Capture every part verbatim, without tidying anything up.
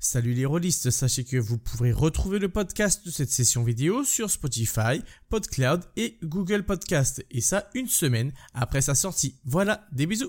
Salut les rôlistes, sachez que vous pourrez retrouver le podcast de cette session vidéo sur Spotify, PodCloud et Google Podcast. Et ça une semaine après sa sortie. Voilà, des bisous.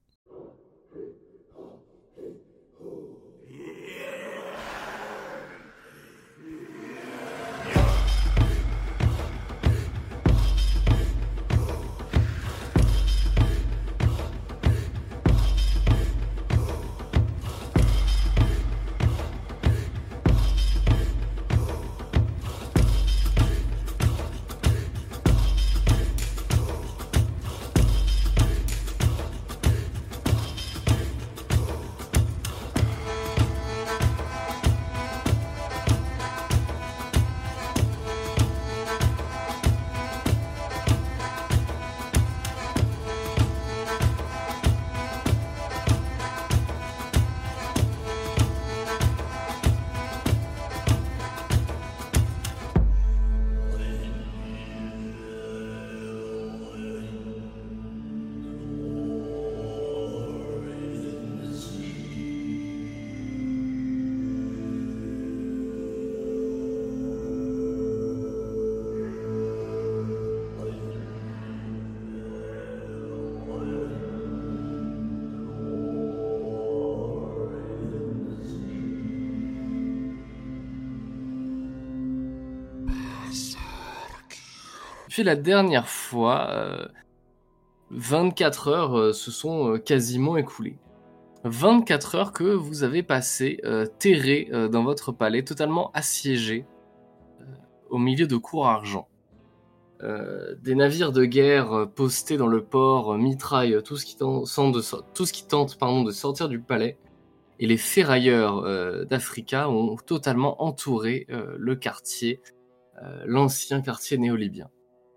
Depuis la dernière fois, euh, vingt-quatre heures euh, se sont euh, quasiment écoulées. vingt-quatre heures que vous avez passées euh, terrées euh, dans votre palais, totalement assiégé, euh, au milieu de Cour-Argent. Euh, des navires de guerre euh, postés dans le port euh, mitraillent tout ce qui tente, de, so- tout ce qui tente pardon, de sortir du palais, et les ferrailleurs euh, d'Africa ont totalement entouré euh, le quartier, euh, l'ancien quartier néolibien.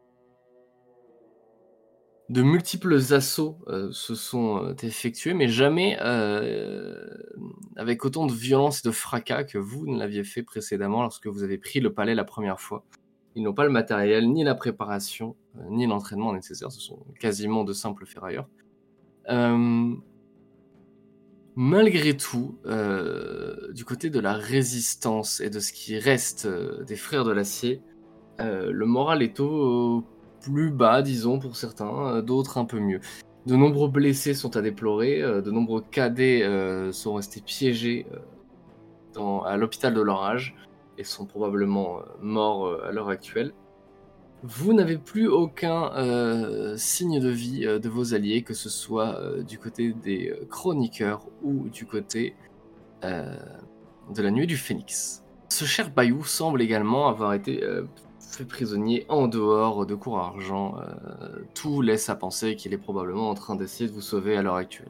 De multiples assauts euh, se sont euh, effectués, mais jamais euh, avec autant de violence et de fracas que vous ne l'aviez fait précédemment lorsque vous avez pris le palais la première fois. Ils n'ont pas le matériel, ni la préparation, euh, ni l'entraînement nécessaire. Ce sont quasiment de simples ferrailleurs. Euh, malgré tout, euh, du côté de la résistance et de ce qui reste euh, des frères de l'acier, euh, le moral est au plus bas, disons, pour certains, euh, d'autres un peu mieux. De nombreux blessés sont à déplorer, euh, de nombreux cadets euh, sont restés piégés euh, dans, à l'hôpital de leur âge et sont probablement euh, morts euh, à l'heure actuelle. Vous n'avez plus aucun euh, signe de vie euh, de vos alliés, que ce soit euh, du côté des euh, chroniqueurs ou du côté euh, de la nuit du Phénix. Ce cher Bayou semble également avoir été euh, fait prisonnier en dehors de Cour-Argent. Euh, tout laisse à penser qu'il est probablement en train d'essayer de vous sauver à l'heure actuelle.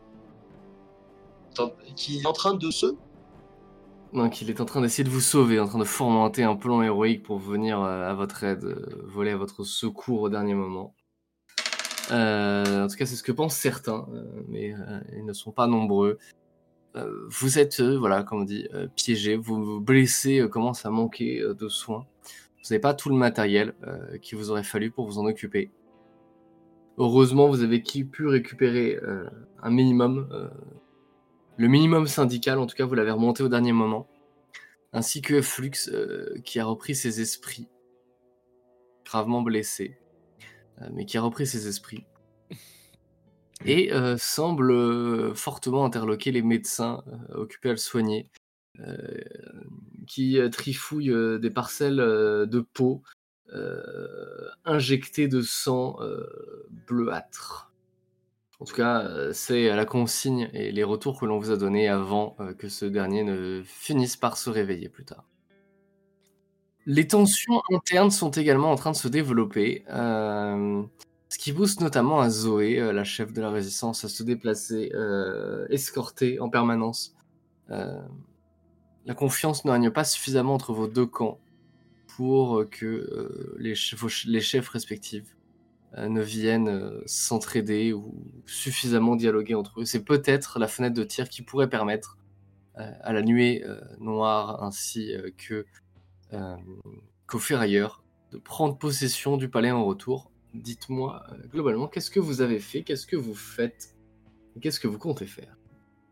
Qui est en train de se... Donc il est en train d'essayer de vous sauver, en train de fomenter un plan héroïque pour venir euh, à votre aide, euh, voler à votre secours au dernier moment. Euh, en tout cas, c'est ce que pensent certains, euh, mais euh, ils ne sont pas nombreux. Euh, vous êtes, euh, voilà, comme on dit, euh, piégés, vous vous blessés euh, commencent à manquer euh, de soins. Vous n'avez pas tout le matériel euh, qu'il vous aurait fallu pour vous en occuper. Heureusement, vous avez pu récupérer euh, un minimum, euh, le minimum syndical, en tout cas, vous l'avez remonté au dernier moment, ainsi que Flux, euh, qui a repris ses esprits, gravement blessé, euh, mais qui a repris ses esprits, et euh, semble euh, fortement interloquer les médecins euh, occupés à le soigner, euh, qui euh, trifouillent euh, des parcelles euh, de peau euh, injectées de sang euh, bleuâtre. En tout cas, euh, c'est la consigne et les retours que l'on vous a donnés avant euh, que ce dernier ne finisse par se réveiller plus tard. Les tensions internes sont également en train de se développer, euh, ce qui pousse notamment à Zoé, euh, la chef de la résistance, à se déplacer, euh, escortée en permanence. Euh, la confiance ne règne pas suffisamment entre vos deux camps pour que euh, les, chefs, les chefs respectifs euh, ne viennent euh, s'entraider ou suffisamment dialoguer entre eux. C'est peut-être la fenêtre de tir qui pourrait permettre euh, à la nuée euh, noire ainsi euh, que euh, qu'aux ferrailleurs de prendre possession du palais en retour. Dites-moi, euh, globalement, qu'est-ce que vous avez fait, qu'est-ce que vous faites, et qu'est-ce que vous comptez faire?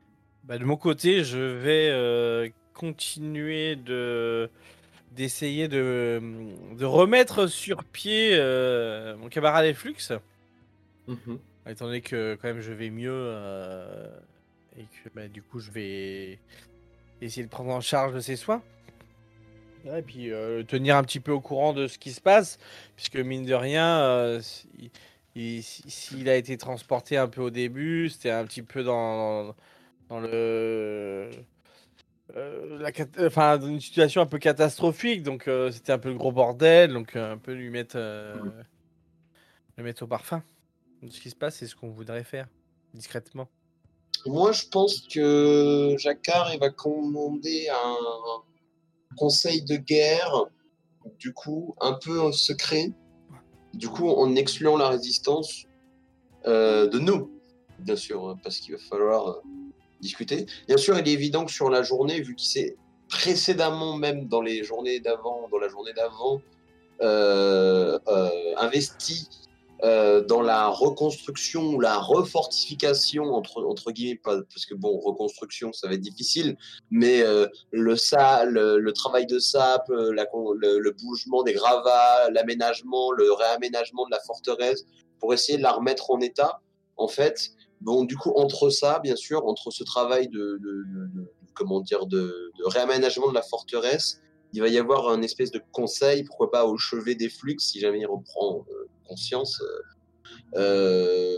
Bah, de mon côté, je vais euh, continuer de d'essayer de, de remettre sur pied euh, mon camarade Flux, Mhm. étant donné que quand même je vais mieux euh, et que bah, du coup je vais essayer de prendre en charge de ses soins. Ouais, et puis euh, tenir un petit peu au courant de ce qui se passe, puisque mine de rien, euh, si- il- si- s'il a été transporté un peu au début, c'était un petit peu dans, dans le euh, la cat- enfin, dans une situation un peu catastrophique, donc euh, c'était un peu le gros bordel, donc euh, un peu lui mettre, euh, le mettre au parfum de ce qui se passe, c'est ce qu'on voudrait faire discrètement. Moi, je pense que Jacquard il va commander un conseil de guerre, du coup, un peu secret, du coup, en excluant la résistance euh, de nous, bien sûr, parce qu'il va falloir euh, discuter. Bien sûr, il est évident que sur la journée, vu qu'il s'est précédemment, même dans les journées d'avant, dans la journée d'avant, euh, euh, investi euh, dans la reconstruction ou la refortification entre entre guillemets, pas, parce que bon, reconstruction ça va être difficile, mais euh, le sa le, le travail de sape, euh, la, le, le bougement des gravats, l'aménagement, le réaménagement de la forteresse pour essayer de la remettre en état. En fait, bon, du coup, entre ça, bien sûr, entre ce travail de, de, de, de comment dire, de, de réaménagement de la forteresse, il va y avoir un espèce de conseil, pourquoi pas au chevet des flux, si jamais il reprend euh, conscience, euh,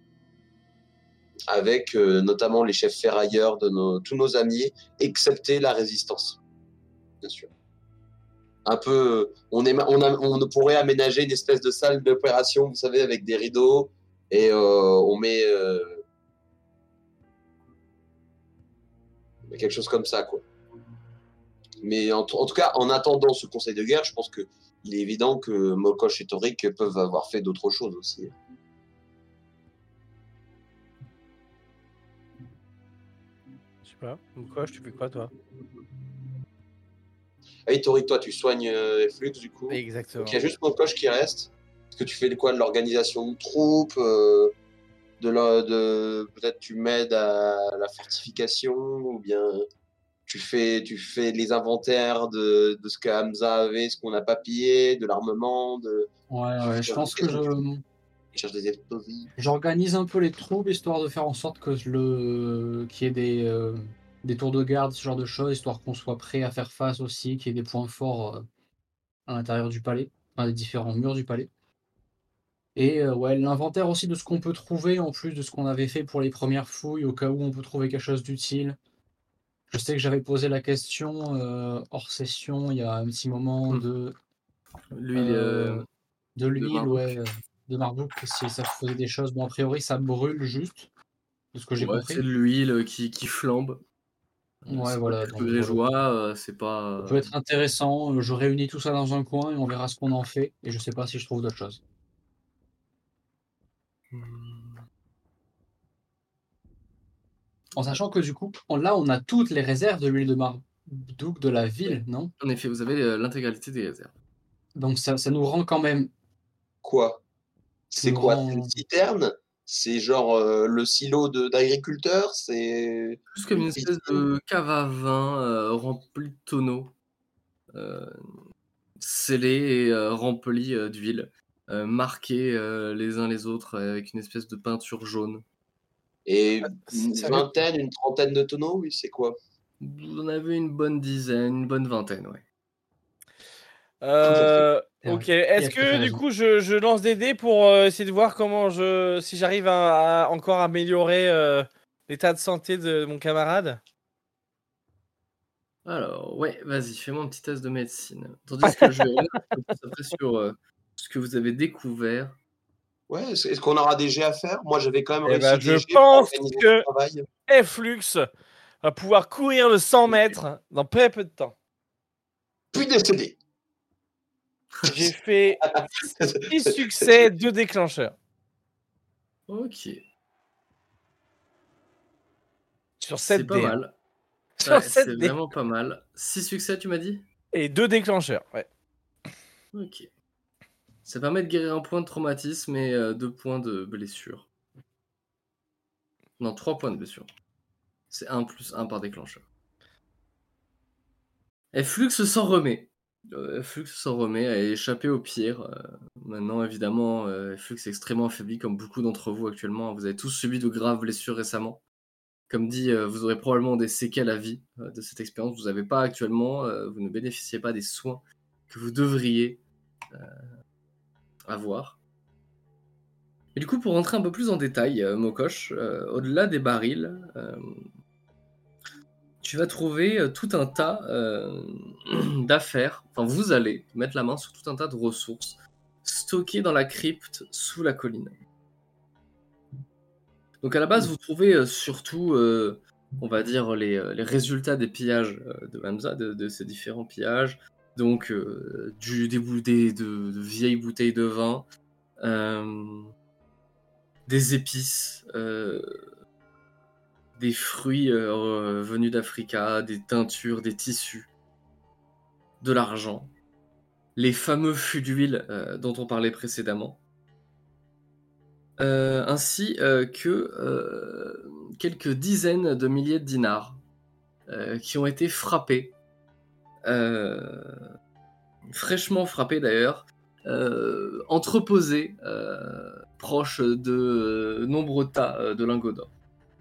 avec euh, notamment les chefs ferrailleurs de nos, tous nos amis, excepté la résistance, bien sûr. Un peu, on, est, on, a, on pourrait aménager une espèce de salle d'opération, vous savez, avec des rideaux, et euh, on met euh, quelque chose comme ça, quoi. Mais en, en tout cas, en attendant ce conseil de guerre, je pense que il est évident que Mokosh et Torik peuvent avoir fait d'autres choses aussi. Je sais pas. Quoi, tu fais quoi toi? Ah oui, Torik, toi, tu soignes euh, Flux, du coup. Exactement. Donc il y a juste Mokosh qui reste. Est-ce que tu fais de quoi? De l'organisation de troupes euh, de, la, de peut-être tu m'aides à la fortification, ou bien tu fais tu fais les inventaires de, de ce que Hamza avait, ce qu'on n'a pas pillé, de l'armement, de Ouais, tu ouais, je cherches- pense que qu'est-ce tu je cherches des explosifs. j'organise un peu les troupes histoire de faire en sorte que le qu'il y ait des euh, des tours de garde, ce genre de choses, histoire qu'on soit prêt à faire face aussi, qu'il y ait des points forts euh, à l'intérieur du palais, enfin, des différents murs du palais. Et euh, ouais, l'inventaire aussi de ce qu'on peut trouver en plus de ce qu'on avait fait pour les premières fouilles, au cas où on peut trouver quelque chose d'utile. Je sais que j'avais posé la question euh, hors session il y a un petit moment Hmm. de L'huile euh, euh, de de l'huile, Marduk. ouais, euh, de Marduk, si ça faisait des choses. Bon, a priori, ça brûle juste, de ce que j'ai Ouais, compris. c'est de l'huile qui, qui flambe. Euh, Ouais, c'est pas voilà, le donc feu voilà. grégeois, euh, c'est Ça pas. peut être intéressant. euh, Je réunis tout ça dans un coin et on verra ce qu'on en fait. Et je sais pas si je trouve d'autres choses. Hmm. En sachant que du coup, on- là, on a toutes les réserves de l'huile de Marduk de la ville, non? En effet, vous avez euh, l'intégralité des réserves. Donc ça, ça nous rend quand même. Quoi? Ça C'est nous quoi? C'est une rend. citerne? C'est genre euh, le silo de d'agriculteur? C'est Plus comme une une espèce piscine? de cave à vin euh, remplie de tonneaux, euh, scellés et euh, remplis euh, d'huile, euh, marqués euh, les uns les autres euh, avec une espèce de peinture jaune. Et C'est- une ça fait- vingtaine, une trentaine de tonneaux? Oui, c'est quoi? Vous en avez une bonne dizaine, une bonne vingtaine, ouais. Ça fait Euh, C'est vrai. ok. Il Est-ce a tout à fait que du raison. coup je, je lance des dés pour euh, essayer de voir comment je si j'arrive à, à encore améliorer euh, l'état de santé de mon camarade? Alors, ouais, vas-y, fais-moi un petit test de médecine. Tandis que je vais revenir un peu plus après sur euh, ce que vous avez découvert. Ouais, est-ce est-ce qu'on aura des jets à faire? Moi, j'avais quand même Eh ben, réussi je des jets pour pense organiser le que travail. Flux va pouvoir courir le cent mètres dans très peu de temps. Puis décédé. J'ai fait six succès, deux déclencheurs. Ok, Sur c'est sept pas dés. hein. mal. Sur Ouais, c'est sept dés. vraiment pas mal. Six succès, tu m'as dit? Et deux déclencheurs, ouais. Ok. Ça permet de guérir un point de traumatisme et euh, deux points de blessure. Non, trois points de blessure. C'est un plus un par déclencheur. Et Flux s'en remet. Euh, Flux s'en remet, a échappé au pire. Euh, maintenant, évidemment, euh, Flux est extrêmement affaibli, comme beaucoup d'entre vous actuellement. Vous avez tous subi de graves blessures récemment. Comme dit, euh, vous aurez probablement des séquelles à vie euh, de cette expérience. Vous n'avez pas actuellement, euh, vous ne bénéficiez pas des soins que vous devriez euh, avoir. Et du coup, pour rentrer un peu plus en détail, euh, Mokosh, euh, au-delà des barils, euh, tu vas trouver euh, tout un tas euh, d'affaires. Enfin, vous allez mettre la main sur tout un tas de ressources stockées dans la crypte sous la colline. Donc à la base, vous trouvez euh, surtout, euh, on va dire, les, euh, les résultats des pillages euh, de Hamza, de, de ces différents pillages. Donc euh, du, des, bou- des de, de vieilles bouteilles de vin, euh, des épices, euh, des fruits euh, venus d'Africa, des teintures, des tissus, de l'argent, les fameux fûts d'huile euh, dont on parlait précédemment, euh, ainsi euh, que euh, quelques dizaines de milliers de dinars euh, qui ont été frappés, euh, fraîchement frappés d'ailleurs, euh, entreposés euh, proches de euh, nombreux tas euh, de lingots d'or.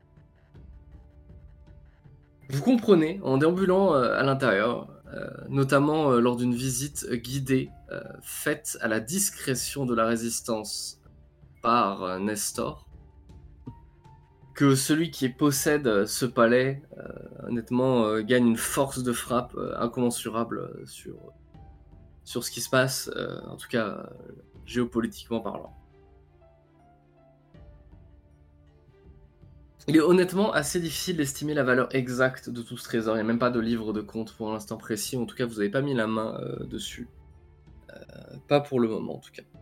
Vous comprenez, en déambulant euh, à l'intérieur, euh, notamment euh, lors d'une visite guidée euh, faite à la discrétion de la résistance par euh, Nestor, que celui qui possède euh, ce palais, euh, honnêtement, euh, gagne une force de frappe euh, incommensurable euh, sur, sur ce qui se passe, euh, en tout cas euh, géopolitiquement parlant. Il est honnêtement assez difficile d'estimer la valeur exacte de tout ce trésor. Il n'y a même pas de livre de compte pour l'instant précis. En tout cas, vous n'avez pas mis la main euh, dessus. Euh, pas pour le moment, en tout cas.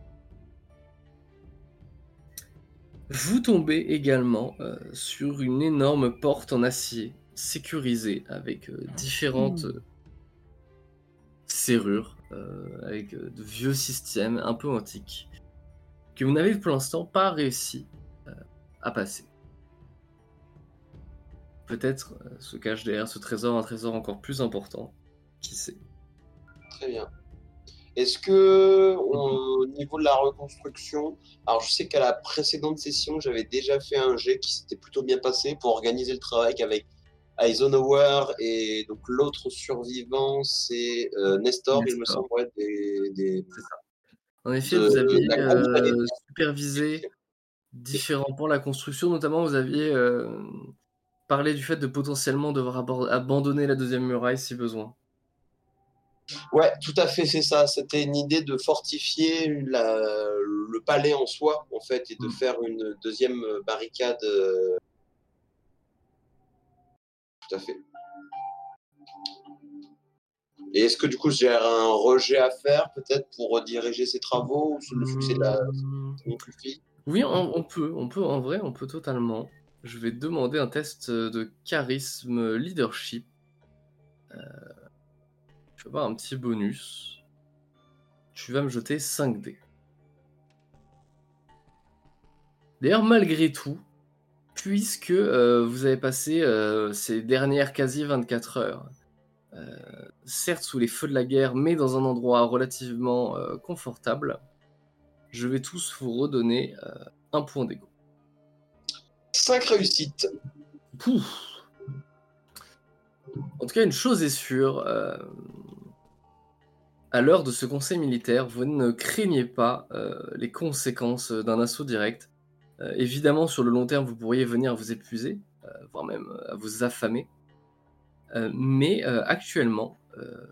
Vous tombez également euh, sur une énorme porte en acier, sécurisée, avec euh, différentes euh, serrures, euh, avec euh, de vieux systèmes un peu antiques, que vous n'avez pour l'instant pas réussi euh, à passer. Peut-être euh, se cache derrière ce trésor un trésor encore plus important. Qui sait? Très bien. Est-ce que, on- au niveau de la reconstruction, alors je sais qu'à la précédente session, j'avais déjà fait un jet qui s'était plutôt bien passé pour organiser le travail avec Eisenhower et donc l'autre survivant, c'est euh, Nestor, il me Nestor. semble, ouais, des, des- En effet, de vous aviez la euh, compagnie. supervisé différents points de la construction, notamment vous aviez euh, parlé du fait de potentiellement devoir abor- abandonner la deuxième muraille si besoin. Ouais, tout à fait, c'est ça. C'était une idée de fortifier la- le palais en soi, en fait, et de Mm. faire une deuxième barricade. euh, Tout à fait. Et est-ce que du coup j'ai un rejet à faire peut-être pour rediriger ces travaux ou sous le succès de la Mm. suffit? Oui, on, on peut, on peut, en vrai, on peut totalement. Je vais te demander un test de charisme leadership. Euh, tu vas avoir un petit bonus. Tu vas me jeter cinq dés. D'ailleurs, malgré tout, puisque euh, vous avez passé euh, ces dernières quasi vingt-quatre heures, euh, certes sous les feux de la guerre, mais dans un endroit relativement euh, confortable, je vais tous vous redonner euh, un point d'ego. Cinq réussites. Pouf. En tout cas, une chose est sûre, euh, à l'heure de ce conseil militaire, vous ne craignez pas euh, les conséquences d'un assaut direct. Euh, évidemment, sur le long terme, vous pourriez venir vous épuiser, euh, voire même euh, à vous affamer. Euh, mais euh, actuellement, euh,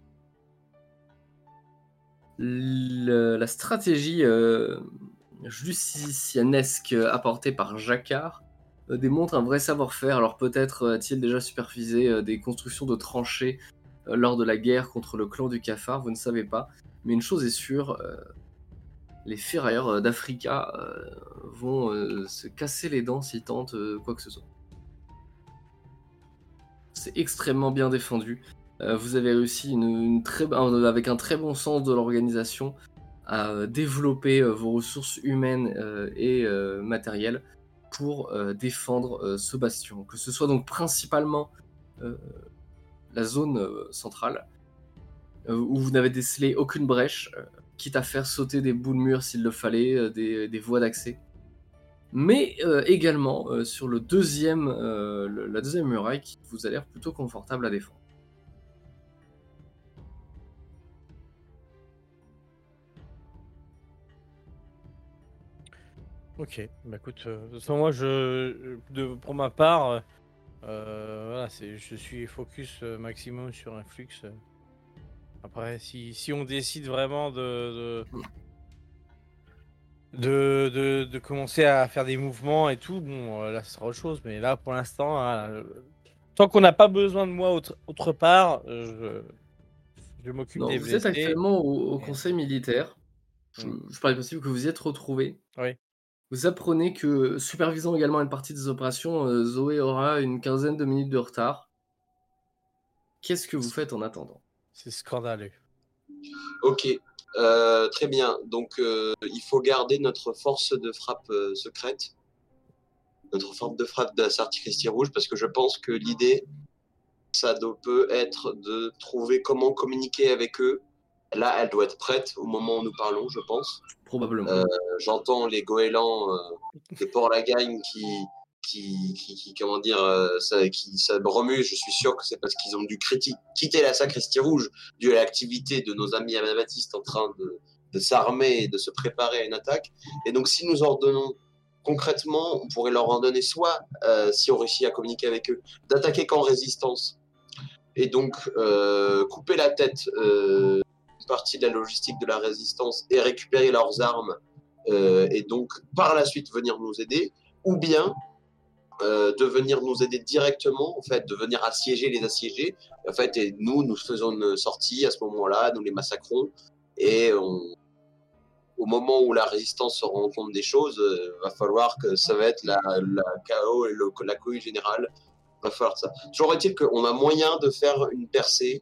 le- la stratégie euh, justicianesque apportée par Jacquard euh, démontre un vrai savoir-faire. Alors peut-être a-t-il déjà supervisé euh, des constructions de tranchées euh, lors de la guerre contre le clan du Cafard, vous ne savez pas. Mais une chose est sûre, euh, les ferrailleurs euh, d'Africa euh, vont euh, se casser les dents s'ils tentent euh, quoi que ce soit. C'est extrêmement bien défendu. Euh, vous avez réussi une, une très, un- avec un très bon sens de l'organisation à euh, développer euh, vos ressources humaines euh, et euh, matérielles pour euh, défendre euh, ce bastion. Que ce soit donc principalement euh, la zone euh, centrale, euh, où vous n'avez décelé aucune brèche, euh, quitte à faire sauter des bouts de mur s'il le fallait, euh, des, des voies d'accès. Mais euh, également euh, sur le deuxième, euh, le, la deuxième muraille qui vous a l'air plutôt confortable à défendre. Ok, bah écoute, euh, de toute façon, moi, je, de, pour ma part, euh, voilà, c'est, je suis focus euh, maximum sur un flux. euh. Après, si, si on décide vraiment de, de, de, de, de commencer à faire des mouvements et tout, bon, euh, là, ce sera autre chose. Mais là, pour l'instant, voilà, euh, tant qu'on n'a pas besoin de moi autre, autre part, euh, je, je m'occupe Non, des vous êtes blessés. actuellement au, au conseil militaire. Je, Mm. je parie possible que vous y êtes retrouvés. Oui. Vous apprenez que, supervisant également une partie des opérations, euh, Zoé aura une quinzaine de minutes de retard. Qu'est-ce que vous faites en attendant? C'est scandaleux. Ok, euh, très bien. Donc, euh, il faut garder notre force de frappe euh, secrète, notre force de frappe de la Sarticristie rouge, parce que je pense que l'idée, ça doit, peut être de trouver comment communiquer avec eux. Là, elle doit être prête au moment où nous parlons, je pense. Probablement. Euh, j'entends les goélands euh, de Port-Lagagne qui, qui, qui, qui, comment dire, euh, ça, qui ça remue. Je suis sûr que c'est parce qu'ils ont dû criti- quitter la Sacristie Rouge dû à l'activité de nos amis anabaptistes en train de, de s'armer et de se préparer à une attaque. Et donc, si nous ordonnons concrètement, on pourrait leur en donner soit, euh, si on réussit à communiquer avec eux, d'attaquer qu'en résistance et donc euh, couper la tête euh, une partie de la logistique de la résistance et récupérer leurs armes euh, et donc par la suite venir nous aider, ou bien euh, de venir nous aider directement, en fait, de venir assiéger les assiégés, en fait, et nous, nous faisons une sortie à ce moment-là, nous les massacrons, et on, au moment où la résistance se rend compte des choses, euh, va falloir que ça va être la, la chaos et le, la cohue générale. Va falloir ça. Toujours est-il qu'on a moyen de faire une percée,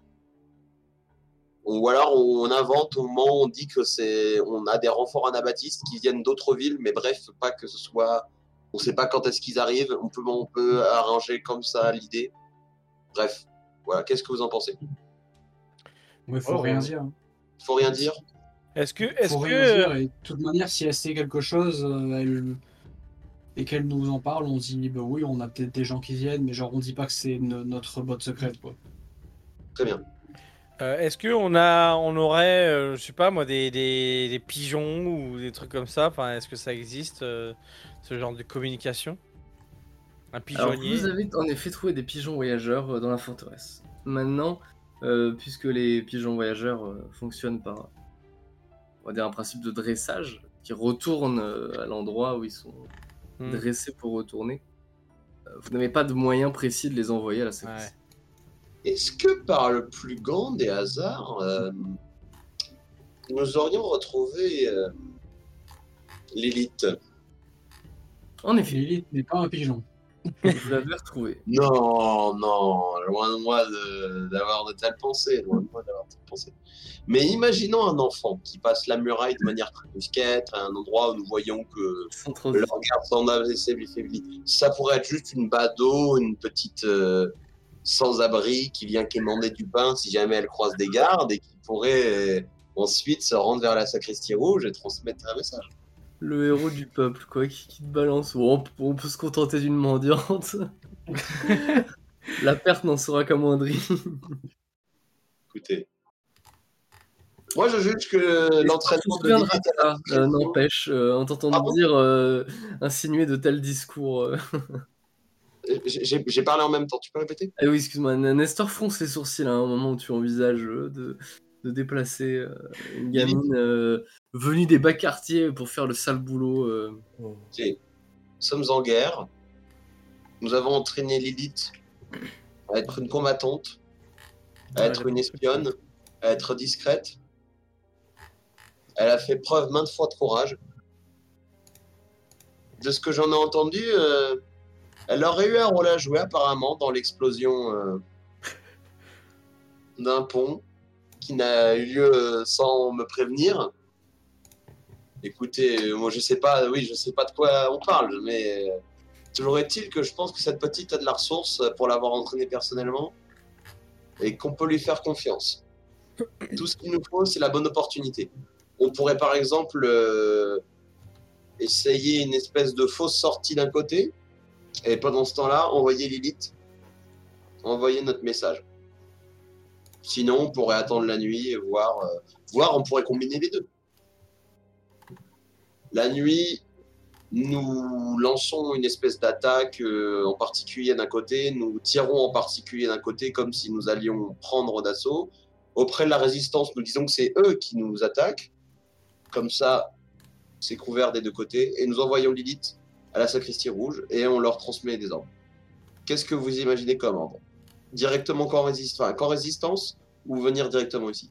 ou alors on invente au moment où on dit que c'est, on a des renforts anabaptistes qui viennent d'autres villes, mais bref, pas que ce soit, on sait pas quand est-ce qu'ils arrivent, on peut, on peut arranger comme ça l'idée. Bref, voilà. Qu'est-ce que vous en pensez? Il faut Oh, rien oui. dire. Faut rien dire. Est-ce que, Il est-ce faut que, rien dire. Et de toute manière, si elle sait quelque chose, euh, elle... et qu'elle nous en parle, on se dit, bah oui, on a peut-être des gens qui viennent, mais genre, on dit pas que c'est no- notre botte secrète, quoi. Très bien. euh, est-ce que on a, on aurait, euh, je sais pas moi, des, des, des pigeons ou des trucs comme ça. Enfin, est-ce que ça existe, euh, ce genre de communication? Un Alors, pigeonnier? vous avez en effet trouvé des pigeons voyageurs euh, dans la forteresse. Maintenant, euh, puisque les pigeons voyageurs euh, fonctionnent par, on va dire, un principe de dressage, qui retournent euh, à l'endroit où ils sont Hmm. dressés pour retourner, euh, vous n'avez pas de moyen précis de les envoyer à la Ouais. sacristie. Est-ce que par le plus grand des hasards, euh, nous aurions retrouvé euh, l'élite? En effet, Lilith n'est pas un pigeon. vous l'avez retrouvé. Non, non, loin de moi de- d'avoir de telles pensées, loin de moi d'avoir de telles pensées. Mais imaginons un enfant qui passe la muraille de manière très discrète, à un endroit où nous voyons que Sans trop le regard s'en affaiblit. Ça pourrait être juste une badaud, une petite euh, sans-abri qui vient quémander du pain si jamais elle croise des gardes et qui pourrait euh, ensuite se rendre vers la sacristie rouge et transmettre un message. Le héros du peuple, quoi, qui, qui te balance. Bon, on, peut- on peut se contenter d'une mendiante. La perte n'en sera qu'amoindrie. Écoutez. Moi, je juge que On l'entraînement se de souviendra Lilith de ça, euh, n'empêche, euh, en t'entendant Pardon dire, euh, insinuer de tels discours. euh. J'ai j'ai parlé en même temps, tu peux répéter? Ah oui, excuse-moi, Nestor fronce les sourcils à un moment où tu envisages euh, de, de déplacer euh, une gamine euh, venue des bas quartiers pour faire le sale boulot. euh. Ok. Nous sommes en guerre. Nous avons entraîné Lilith à être une combattante, à Ouais, être elle une est espionne, à être discrète. Elle a fait preuve maintes fois de courage. De ce que j'en ai entendu, euh, elle aurait eu un rôle à jouer apparemment dans l'explosion euh, d'un pont qui n'a eu lieu euh, sans me prévenir. Écoutez, moi je sais pas, oui, je sais pas de quoi on parle, mais euh, toujours est-il que je pense que cette petite a de la ressource pour l'avoir entraînée personnellement et qu'on peut lui faire confiance. Tout ce qu'il nous faut, c'est la bonne opportunité. On pourrait par exemple euh, essayer une espèce de fausse sortie d'un côté et pendant ce temps-là, envoyer Lilith, envoyer notre message. Sinon, on pourrait attendre la nuit et voir, euh, voir, on pourrait combiner les deux. La nuit, nous lançons une espèce d'attaque euh, en particulier d'un côté, nous tirons en particulier d'un côté comme si nous allions prendre d'assaut. Auprès de la résistance, nous disons que c'est eux qui nous attaquent. Comme ça, c'est couvert des deux côtés. Et nous envoyons Lilith à la sacristie rouge et on leur transmet des ordres. Qu'est-ce que vous imaginez comme ordre? Directement camp, résist... enfin, camp résistance ou venir directement ici?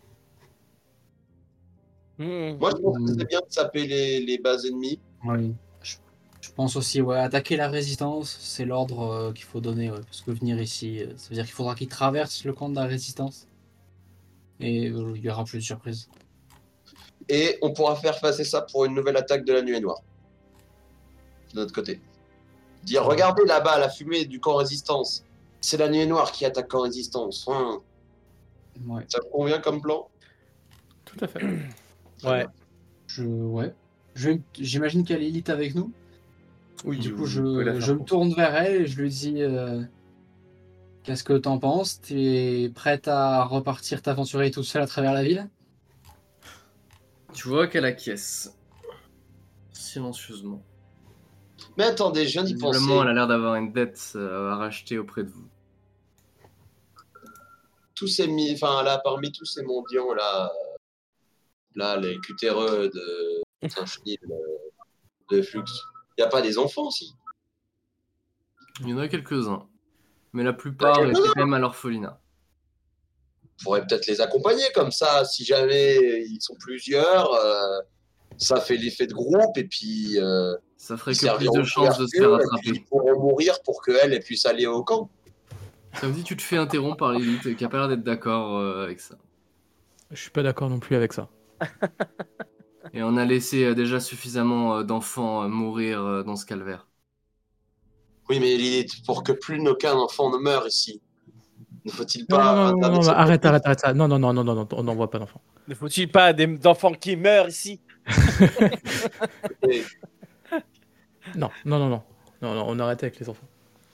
Mmh. Moi, je pense que c'est bien de saper les, les bases ennemies. Oui. Je, je pense aussi, ouais, attaquer la résistance, c'est l'ordre euh, qu'il faut donner. Ouais, parce que venir ici, euh, ça veut dire qu'il faudra qu'ils traversent le camp de la résistance. Et euh, il y aura plus de surprises. Et on pourra faire passer ça pour une nouvelle attaque de la nuée noire. De notre côté. Dire, regardez là-bas, la fumée du camp résistance. C'est la nuée noire qui attaque camp résistance. Hum. Ouais. Ça vous convient comme plan? Tout à fait. Ouais. Je, ouais. Je, j'imagine qu'il y a Lilith avec nous. Oui, Du coup, vous pouvez la je, faire je me pour- tourne vers elle et je lui dis euh, qu'est-ce que t'en penses? T'es prête à repartir t'aventurer toute seule à travers la ville? Tu vois qu'elle acquiesce. Silencieusement. Mais attendez, je viens d'y penser. Visiblement, elle a l'air d'avoir une dette euh, à racheter auprès de vous. Tous ces mi... enfin, là, parmi tous ces mendiants, là, là les cutéreux de Saint-Chenil, de Flux, il n'y a pas des enfants aussi? Il y en a quelques-uns. Mais la plupart étaient quand même à l'orphelinat. On pourrait peut-être les accompagner comme ça, si jamais ils sont plusieurs, euh, ça fait l'effet de groupe et puis euh, Ça ferait ils que plus serviront de chances de se faire couverture, et puis attraper. ils pourront mourir pour qu'elle puisse aller au camp. Ça me dit, tu te fais interrompre par l'élite qui a pas l'air d'être d'accord euh, avec ça. Je suis pas d'accord non plus avec ça. Et on a laissé euh, déjà suffisamment euh, d'enfants euh, mourir euh, dans ce calvaire. Oui, mais Lilith, pour que plus aucun enfant ne meure ici, ne faut-il Non, pas non, non, non, intervenir non, sur- arrête, arrête, arrête ça. Non, non, non, non, non, non, on n'envoie pas d'enfants. Ne faut-il pas des d'enfants qui meurent ici? Et- Non, non, non, non. Non, non, on arrête avec les enfants.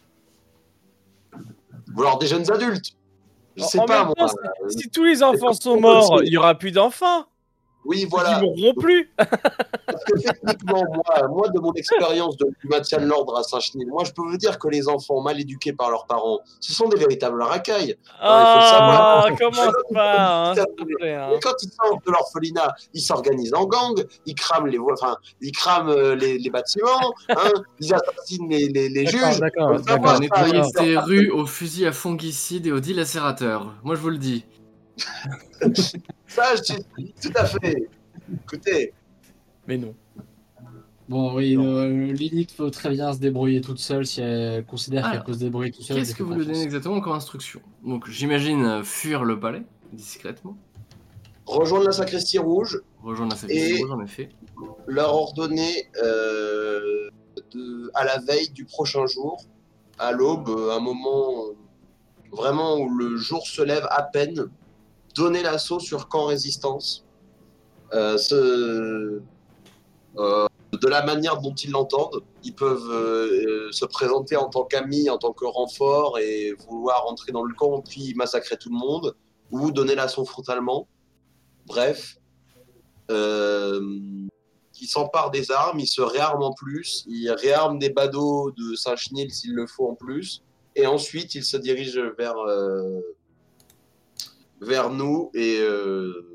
Ou alors des jeunes adultes. Je sais en pas, même moi. temps, euh, si, si tous les enfants c'est sont pas morts, possible. il n'y aura plus d'enfants. Oui, Ils voilà. mourront plus. Parce que techniquement, moi, moi, de mon expérience de du maintien de l'ordre à Saint-Chenil, moi, je peux vous dire que les enfants mal éduqués par leurs parents, ce sont des véritables racailles. Ah, il faut le savoir. commence pas, hein, Mais s'il te plaît. hein. quand ils sortent de l'orphelinat, ils s'organisent en gang, ils crament les, vo- enfin, ils crament euh, les, les bâtiments, hein, ils assassinent les, les, les D'accord, juges. d'accord, Faut le d'accord. savoir, ça, Nettoyer ils- ces rues au fusil à fongicide et au dilacérateur. Moi, je vous le dis. Ça, je suis tout à fait. Écoutez, Mais non. Bon, oui, euh, Lilith peut très bien se débrouiller toute seule si elle considère qu'elle Alors, peut se débrouiller toute seule. Qu'est-ce je que lui vous fais lui donnez confiance. exactement comme instruction? Donc, j'imagine euh, fuir le palais, discrètement. rejoindre la sacristie rouge, Rejoindre la Et- sacristie rouge, en effet. leur ordonner euh, de, à la veille du prochain jour, à l'aube, un moment vraiment où le jour se lève à peine, donner l'assaut sur camp résistance. Euh, ce, euh, de la manière dont ils l'entendent, ils peuvent euh, se présenter en tant qu'amis, en tant que renfort et vouloir entrer dans le camp puis massacrer tout le monde, ou donner l'assaut frontalement. Bref, euh, ils s'emparent des armes, ils se réarment en plus, ils réarment des badauds de Saint-Chenil s'il le faut en plus, et ensuite ils se dirigent vers, euh, vers nous et, euh,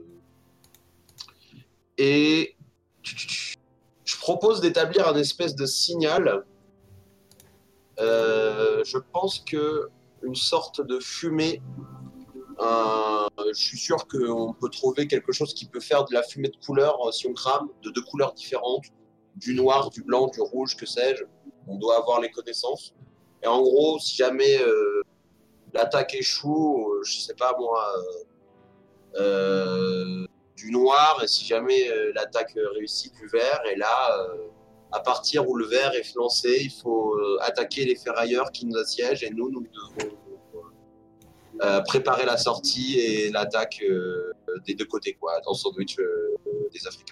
et je propose d'établir un espèce de signal. Euh, je pense que une sorte de fumée. Un... Je suis sûr qu'on peut trouver quelque chose qui peut faire de la fumée de couleur si on crame, de deux couleurs différentes, du noir, du blanc, du rouge, que sais-je. On doit avoir les connaissances. Et en gros, si jamais euh, l'attaque échoue, euh, je sais pas moi, euh, euh, du noir, et si jamais euh, l'attaque euh, réussit, du vert. Et là, euh, à partir où le vert est lancé, il faut euh, attaquer les ferrailleurs qui nous assiègent, et nous, nous devons euh, préparer la sortie et l'attaque euh, des deux côtés, quoi, dans le sandwich euh, des Africains.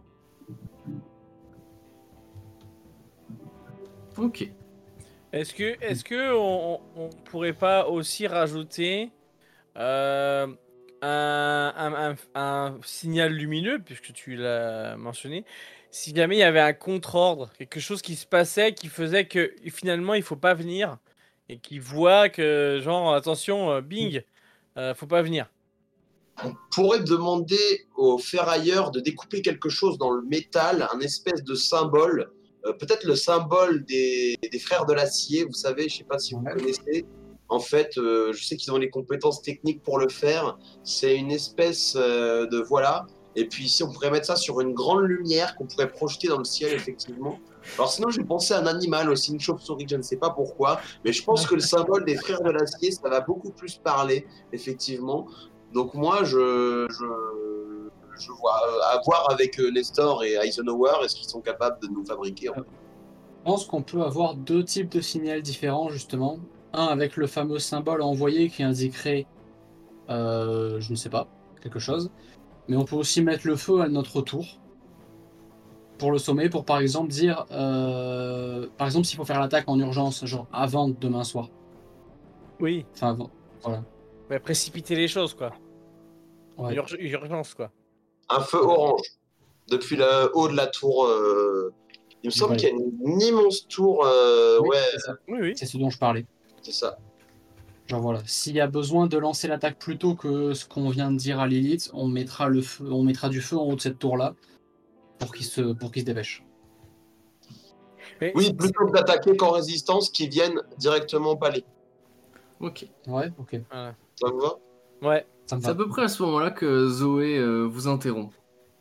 Ok. Est-ce que, est-ce que on, on pourrait pas aussi rajouter euh, un, un, un, un signal lumineux, puisque tu l'as mentionné, si jamais il y avait un contre-ordre, quelque chose qui se passait, qui faisait que finalement il faut pas venir, et qui voit que genre attention, euh, bing, euh, faut pas venir. On pourrait demander aux ferrailleurs de découper quelque chose dans le métal, un espèce de symbole, euh, peut-être le symbole des, des frères de l'acier, vous savez, je ne sais pas si vous Ouais. connaissez. En fait, euh, je sais qu'ils ont les compétences techniques pour le faire. C'est une espèce euh, de voilà. Et puis ici, on pourrait mettre ça sur une grande lumière qu'on pourrait projeter dans le ciel, effectivement. Alors sinon, j'ai pensé à un animal aussi, une chauve-souris, je ne sais pas pourquoi, mais je pense que le symbole des frères de l'acier, ça va beaucoup plus parler, effectivement. Donc moi, je, je, je vois euh, à voir avec euh, Nestor et Eisenhower, est-ce qu'ils sont capables de nous fabriquer en fait. Je pense qu'on peut avoir deux types de signaux différents, justement. Un avec le fameux symbole envoyé qui indiquerait, euh, je ne sais pas, quelque chose. Mais on peut aussi mettre le feu à notre tour pour le sommet, pour par exemple dire, euh, par exemple, s'il faut faire l'attaque en urgence, genre avant demain soir. Oui, Enfin, avant. Voilà. mais précipiter les choses, quoi. Ouais. Urg- urgence, quoi. Un feu orange depuis le haut de la tour. Euh, il me semble Ouais. qu'il y a une, une immense tour. Euh, Oui, ouais, c'est ça. Oui, oui. C'est ce dont je parlais. c'est ça. Genre voilà, s'il y a besoin de lancer l'attaque plus tôt que ce qu'on vient de dire à Lilith, on mettra le feu, on mettra du feu en haut de cette tour-là pour qu'il se, pour qu'il se dépêche. Mais Oui, plutôt que d'attaquer qu'en résistance, qu'ils viennent directement au palais. Ok. Ouais, ok. voilà. Ça vous va? Ouais. Ça me C'est à va. peu près à ce moment-là que Zoé euh, vous interrompt.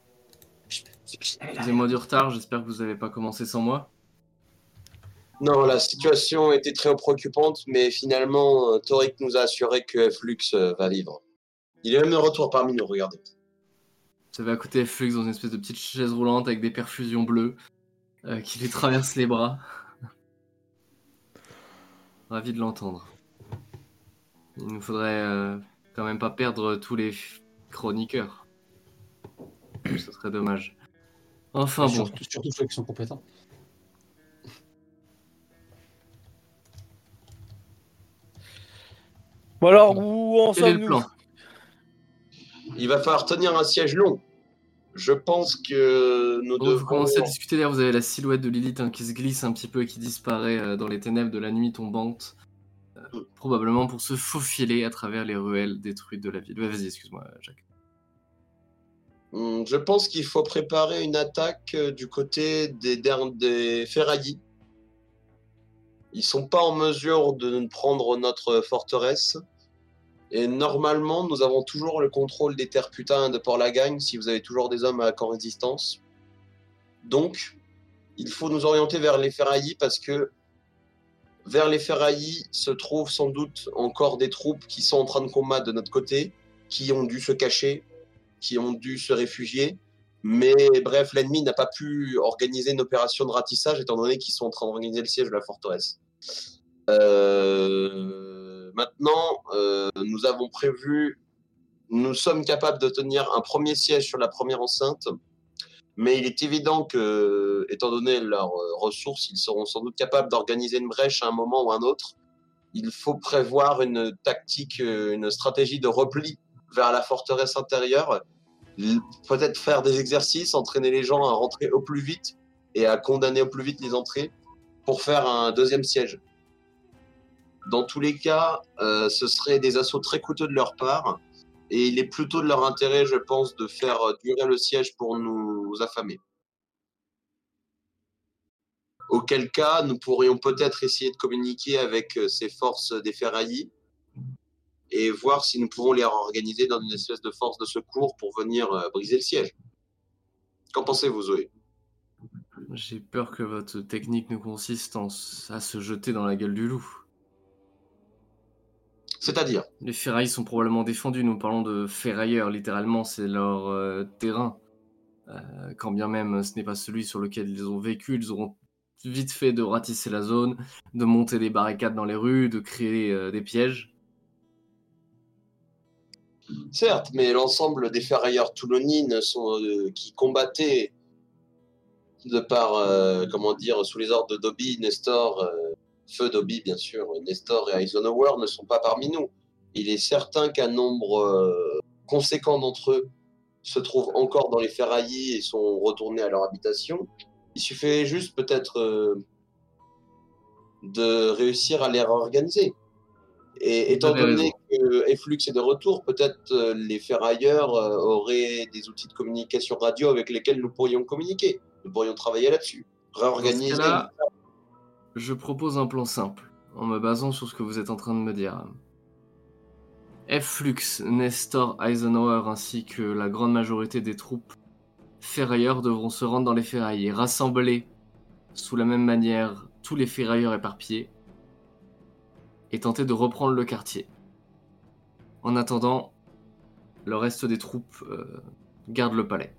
Excusez-moi du retard, j'espère que vous n'avez pas commencé sans moi. Non, la situation était très préoccupante, mais finalement, euh, Toric nous a assuré que Flux euh, va vivre. Il est même de retour parmi nous, regardez. Vous avez à côté Flux dans une espèce de petite chaise roulante avec des perfusions bleues euh, qui lui traversent les bras. Ravi de l'entendre. Il nous faudrait euh, quand même pas perdre tous les f- chroniqueurs. Ce serait dommage. Enfin bon. Surtout, surtout ceux qui sont compétents. Bon alors, où en Quel est le sommes-nous? plan? Il va falloir tenir un siège long. Je pense que nous Bon, devons... vous commencez à discuter d'ailleurs, vous avez la silhouette de Lilith hein, qui se glisse un petit peu et qui disparaît euh, dans les ténèbres de la nuit tombante. Euh, probablement pour se faufiler à travers les ruelles détruites de la ville. Ouais, vas-y, excuse-moi, Jacques. Hum, Je pense qu'il faut préparer une attaque euh, du côté des, der- des ferraillis. Ils sont pas en mesure de prendre notre forteresse. Et normalement, nous avons toujours le contrôle des terres putains de Port-Lagagne si vous avez toujours des hommes à corps résistance. Donc, il faut nous orienter vers les ferraillis parce que vers les ferraillis se trouvent sans doute encore des troupes qui sont en train de combattre de notre côté, qui ont dû se cacher, qui ont dû se réfugier. Mais bref, l'ennemi n'a pas pu organiser une opération de ratissage étant donné qu'ils sont en train d'organiser le siège de la forteresse. Euh, maintenant, euh, nous avons prévu, nous sommes capables de tenir un premier siège sur la première enceinte, mais il est évident que, étant donné leurs ressources, ils seront sans doute capables d'organiser une brèche à un moment ou à un autre. Il faut prévoir une tactique, une stratégie de repli vers la forteresse intérieure, peut-être faire des exercices, entraîner les gens à rentrer au plus vite et à condamner au plus vite les entrées pour faire un deuxième siège. Dans tous les cas, euh, ce serait des assauts très coûteux de leur part, et il est plutôt de leur intérêt, je pense, de faire durer le siège pour nous affamer. Auquel cas, nous pourrions peut-être essayer de communiquer avec ces forces des ferraillis et voir si nous pouvons les organiser dans une espèce de force de secours pour venir euh, briser le siège. Qu'en pensez-vous, Zoé? J'ai peur que votre technique ne consiste en, à se jeter dans la gueule du loup. C'est-à-dire? Les ferrailles sont probablement défendues. Nous parlons de ferrailleurs, littéralement, c'est leur euh, terrain. Euh, quand bien même ce n'est pas celui sur lequel ils ont vécu, ils auront vite fait de ratisser la zone, de monter des barricades dans les rues, de créer euh, des pièges. Certes, mais l'ensemble des ferrailleurs toulonines sont, euh, qui combattaient de par, euh, comment dire, sous les ordres de Dobby, Nestor, euh, Feu Dobby bien sûr, Nestor et Eisenhower ne sont pas parmi nous. Il est certain qu'un nombre euh, conséquent d'entre eux se trouvent encore dans les ferraillis et sont retournés à leur habitation. Il suffit juste peut-être euh, de réussir à les réorganiser. Et étant donné que Efflux est de retour, peut-être euh, les ferrailleurs euh, auraient des outils de communication radio avec lesquels nous pourrions communiquer. Nous pourrions travailler là-dessus. Réorganiser. Dans ce cas-là, je propose un plan simple, en me basant sur ce que vous êtes en train de me dire. Efflux, Nestor, Eisenhower ainsi que la grande majorité des troupes ferrailleurs devront se rendre dans les ferrailles, rassembler sous la même manière tous les ferrailleurs éparpillés et tenter de reprendre le quartier. En attendant, le reste des troupes euh, garde le palais.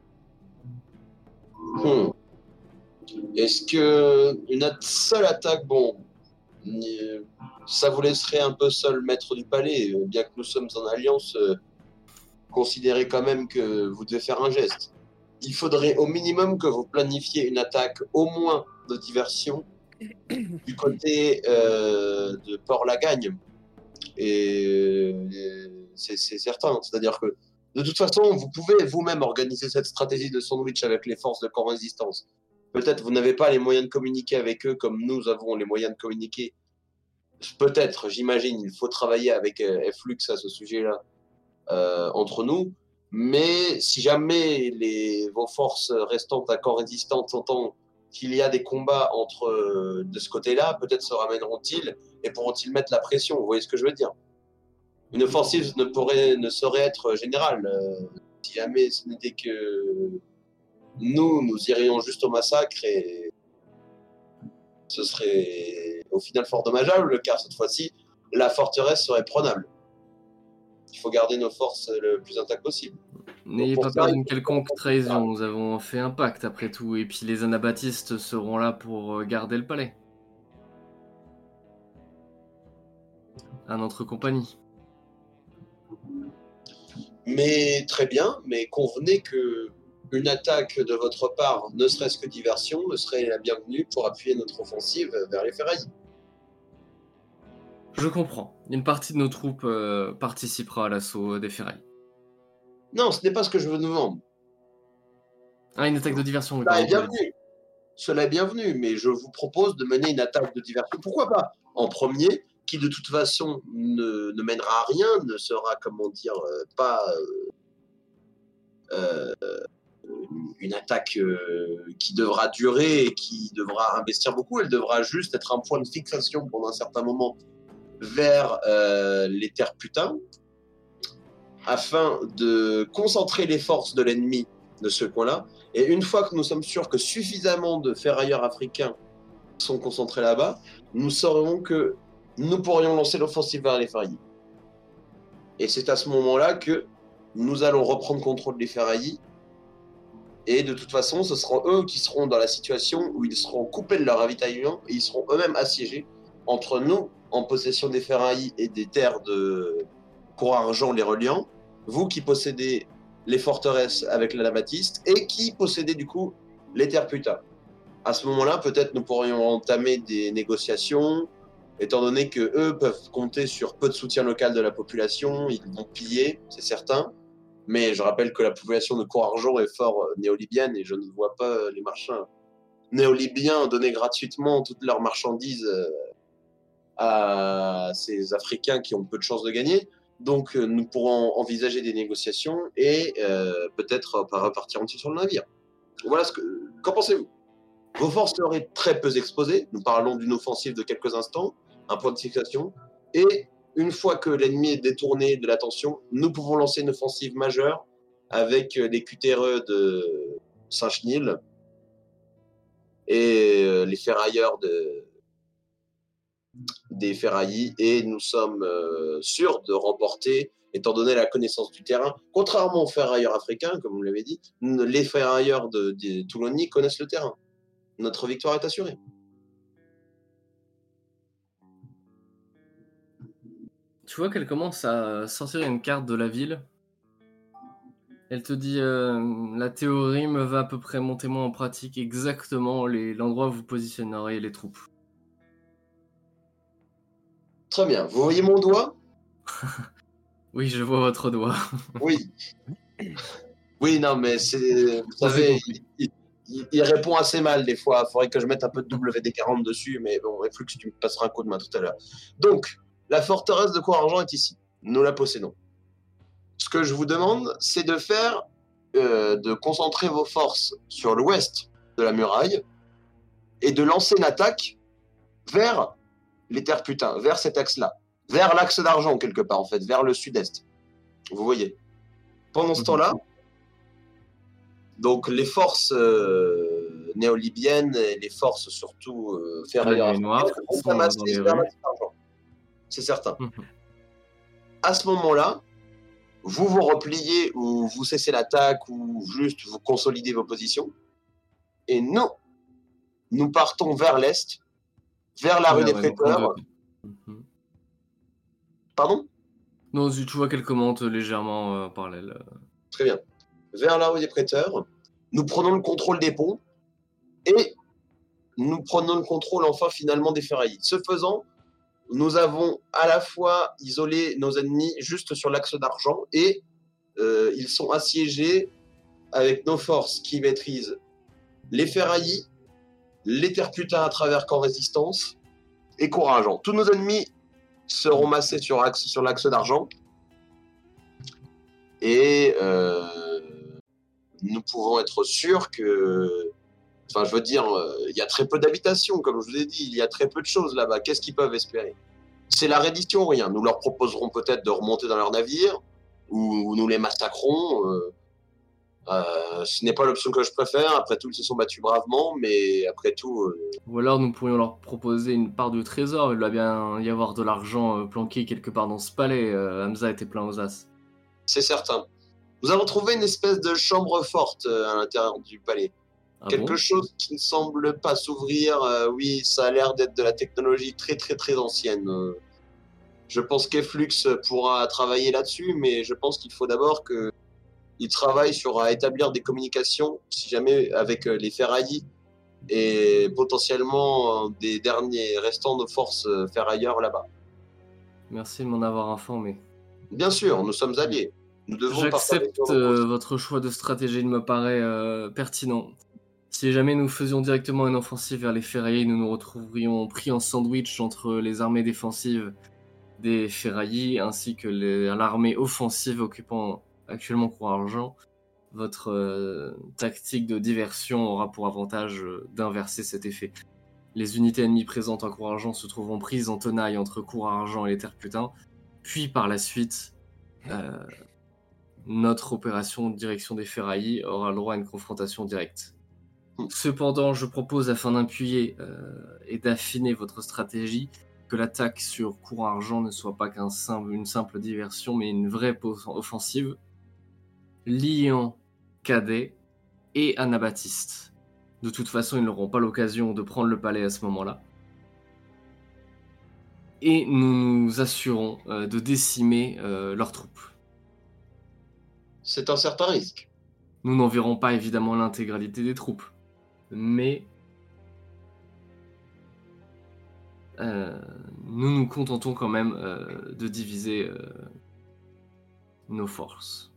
Hmm. Est-ce que une seule attaque, bon, ça vous laisserait un peu seul maître du palais, bien que nous sommes en alliance, euh, considérez quand même que vous devez faire un geste. Il faudrait au minimum que vous planifiez une attaque au moins de diversion du côté euh, de Port-Lagagne. Et, et c'est, c'est certain. C'est-à-dire que de toute façon, vous pouvez vous-même organiser cette stratégie de sandwich avec les forces de camp résistance. Peut-être vous n'avez pas les moyens de communiquer avec eux comme nous avons les moyens de communiquer. Peut-être, j'imagine, il faut travailler avec euh, Efflux à ce sujet-là euh, entre nous. Mais si jamais les, vos forces restantes à camp résistante entendent qu'il y a des combats entre euh, de ce côté-là, peut-être se ramèneront-ils et pourront-ils mettre la pression. Vous voyez ce que je veux dire? Une offensive ne pourrait, ne saurait être générale. Euh, si jamais ce n'était que nous, nous irions juste au massacre et ce serait au final fort dommageable, car cette fois-ci, la forteresse serait prenable. Il faut garder nos forces le plus intactes possible. N'ayez pas peur d'une quelconque trahison, nous avons fait un pacte après tout, et puis les anabaptistes seront là pour garder le palais. À notre compagnie. Mais très bien, mais convenez que une attaque de votre part, ne serait-ce que diversion, ne serait la bienvenue pour appuyer notre offensive vers les ferrailles. Je comprends. Une partie de nos troupes euh, participera à l'assaut des ferrailles. Non, ce n'est pas ce que je veux nous vendre. Ah, une attaque de diversion, oui. Cela est bienvenu. Cela est bienvenu, mais je vous propose de mener une attaque de diversion. Pourquoi pas? En premier, qui de toute façon ne, ne mènera à rien, ne sera, comment dire, euh, pas euh, euh, une attaque euh, qui devra durer et qui devra investir beaucoup. Elle devra juste être un point de fixation pendant un certain moment vers euh, les terres putains, afin de concentrer les forces de l'ennemi de ce coin-là. Et une fois que nous sommes sûrs que suffisamment de ferrailleurs africains sont concentrés là-bas, nous saurons que nous pourrions lancer l'offensive vers les ferraillis. Et c'est à ce moment-là que nous allons reprendre contrôle des ferraillis. Et de toute façon, ce seront eux qui seront dans la situation où ils seront coupés de leur ravitaillement et ils seront eux-mêmes assiégés entre nous, en possession des ferraillis et des terres de Cour-Argent les reliant, vous qui possédez les forteresses avec l'anabaptiste et qui possédez du coup les terres putains. À ce moment-là, peut-être nous pourrions entamer des négociations, étant donné que eux peuvent compter sur peu de soutien local de la population, ils vont piller, c'est certain. Mais je rappelle que la population de Cour-Argent est fort euh, néo-libyenne et je ne vois pas euh, les marchands néo-libyens donner gratuitement toutes leurs marchandises euh, à ces Africains qui ont peu de chances de gagner. Donc, euh, nous pourrons envisager des négociations et euh, peut-être euh, repartir entier sur le navire. Voilà ce que. Qu'en pensez-vous? Vos forces seraient très peu exposées. Nous parlons d'une offensive de quelques instants, un point de fixation. Et une fois que l'ennemi est détourné de l'attention, nous pouvons lancer une offensive majeure avec les Q T R E de Saint-Chenil et les ferrailleurs de, des ferraillis et nous sommes euh, sûrs de remporter, étant donné la connaissance du terrain. Contrairement aux ferrailleurs africains, comme vous l'avez dit, les ferrailleurs de, de Touloni connaissent le terrain. Notre victoire est assurée. Tu vois qu'elle commence à sortir une carte de la ville. Elle te dit euh, la théorie me va à peu près, montez-moi en pratique exactement les, l'endroit où vous positionnerez les troupes. Très bien. Vous voyez mon doigt? Oui, je vois votre doigt. Oui. Oui, non, mais c'est. Vous J'avais savez, compris. il, il- il répond assez mal des fois. Il faudrait que je mette un peu de W D quarante dessus, mais bon, Flux, tu me passeras un coup de main tout à l'heure. Donc, la forteresse de Cour-Argent est ici. Nous la possédons. Ce que je vous demande, c'est de faire, euh, de concentrer vos forces sur l'ouest de la muraille et de lancer une attaque vers les terres putains, vers cet axe-là, vers l'axe d'argent quelque part en fait, vers le sud-est. Vous voyez. Pendant ce Mhm. temps-là, donc les forces euh, néo-libyennes et les forces surtout euh, La ferrailleurs nuit noire africaines vont sont dans s'amasser les vers rues. l'axe d'argent. C'est certain. Mhm. À ce moment-là, vous vous repliez ou vous cessez l'attaque ou juste vous consolidez vos positions. Et nous, nous partons vers l'est, vers la rue Ouais, des ouais, donc en deux. Prêteurs. Mhm. Pardon? Non, tu tu vois qu'elle commente légèrement euh, en parallèle. Très bien. Vers la rue des Prêteurs. Nous prenons le contrôle des ponts et nous prenons le contrôle enfin finalement des ferraillis. Ce faisant, nous avons à la fois isolé nos ennemis juste sur l'axe d'argent et euh, ils sont assiégés avec nos forces qui maîtrisent les ferraillis, les terre-putains à travers camp résistance et Cour-Argent. Tous nos ennemis seront massés sur, axe, sur l'axe d'argent et euh, nous pouvons être sûrs que, enfin je veux dire, il y a très peu d'habitations, comme je vous ai dit, il y a très peu de choses là-bas. Qu'est-ce qu'ils peuvent espérer? C'est la reddition ou rien. Nous leur proposerons peut-être de remonter dans leur navire ou nous les massacrons. Euh, euh, ce n'est pas l'option que je préfère. Après tout, ils se sont battus bravement, mais après tout, euh, Ou alors nous pourrions leur proposer une part du trésor. Il doit bien y avoir de l'argent euh, planqué quelque part dans ce palais. Euh, Hamza était plein aux as. c'est certain. Nous avons trouvé une espèce de chambre forte euh, à l'intérieur du palais. Ah Quelque bon? chose qui ne semble pas s'ouvrir. Euh, oui, ça a l'air d'être de la technologie très très très ancienne. Euh, je pense qu'Eflux pourra travailler là-dessus, mais je pense qu'il faut d'abord qu'il travaille sur à établir des communications, si jamais avec euh, les ferraillis et potentiellement euh, des derniers restants de forces euh, ferrailleurs là-bas. Merci de m'en avoir informé. Bien sûr, nous sommes alliés. Nous devons partager J'accepte nos euh, repos. votre choix de stratégie, il me paraît euh, pertinent. Si jamais nous faisions directement une offensive vers les ferraillis, nous nous retrouverions pris en sandwich entre les armées défensives des ferraillis ainsi que les- l'armée offensive occupant actuellement Cour-Argent. Votre euh, tactique de diversion aura pour avantage euh, d'inverser cet effet. Les unités ennemies présentes en Cour-Argent se trouveront prises en tenaille entre Cour-Argent et les terre-putains, puis par la suite, euh, notre opération de direction des ferraillis aura le droit à une confrontation directe. Cependant, je propose, afin d'appuyer euh, et d'affiner votre stratégie, que l'attaque sur Cour-Argent ne soit pas qu'une simple, une simple diversion, mais une vraie offensive, liant Cadet et Anabaptiste. De toute façon, ils n'auront pas l'occasion de prendre le palais à ce moment-là. Et nous nous assurons euh, de décimer euh, leurs troupes. C'est un certain risque. Nous n'enverrons pas évidemment l'intégralité des troupes, mais euh, nous nous contentons quand même euh, de diviser euh, nos forces.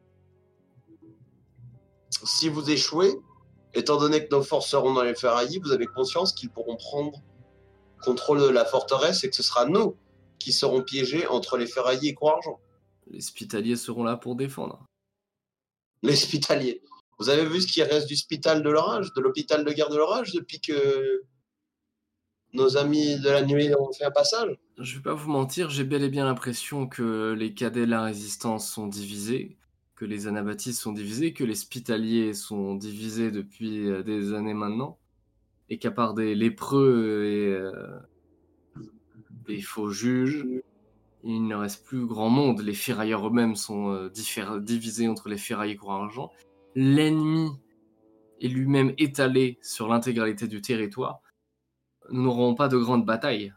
Si vous échouez, étant donné que nos forces seront dans les ferraillis, vous avez conscience qu'ils pourront prendre contrôle de la forteresse et que ce sera nous qui serons piégés entre les ferraillis et Cour-Argent. Les Spitaliers seront là pour défendre. Les Spitaliers. Vous avez vu ce qui reste du Spital de l'Orage, de l'hôpital de guerre de l'Orage, depuis que nos amis de la nuit ont fait un passage? Je vais pas vous mentir, j'ai bel et bien l'impression que les cadets de la résistance sont divisés, que les anabaptistes sont divisés, que les Spitaliers sont divisés depuis euh, des années maintenant, et qu'à part des lépreux et, euh, des faux juges. Il ne reste plus grand monde. Les ferrailleurs eux-mêmes sont euh, diffé- divisés entre les ferrailleurs courant-argent. L'ennemi est lui-même étalé sur l'intégralité du territoire. Nous n'aurons pas de grande bataille.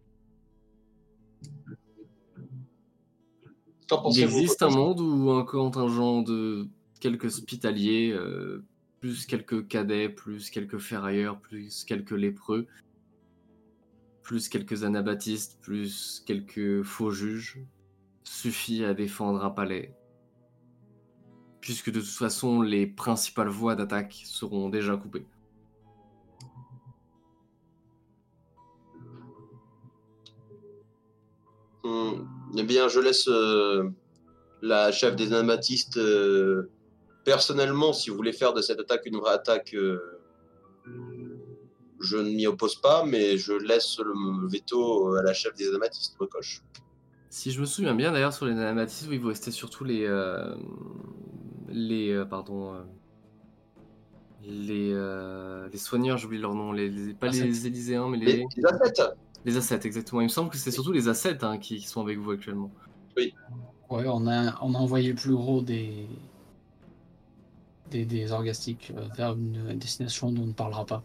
Qu'en Il pensez-vous? existe un monde où un contingent de quelques hospitaliers, euh, plus quelques cadets, plus quelques ferrailleurs, plus quelques lépreux, plus quelques anabaptistes, plus quelques faux juges, suffit à défendre un palais. Puisque de toute façon, les principales voies d'attaque seront déjà coupées. Hum, Eh bien, je laisse euh, la chef des anabaptistes. euh, personnellement, si vous voulez faire de cette attaque une vraie attaque, euh, je ne m'y oppose pas, mais je laisse le veto à la chef des anabaptistes, Recoche. Si je me souviens bien, d'ailleurs, sur les anabaptistes, oui, il vous restait surtout les... euh, les... euh, pardon... euh, les, euh, les soigneurs, j'oublie leur nom, les, les- pas Ascètes. les Élyséens, mais Les, les... les ascètes. Les ascètes, exactement. Il me semble que c'est surtout les ascètes hein, qui, qui sont avec vous actuellement. Ouais, on a, on a envoyé le plus gros des, des, des orgastiques euh, vers une destination dont on ne parlera pas.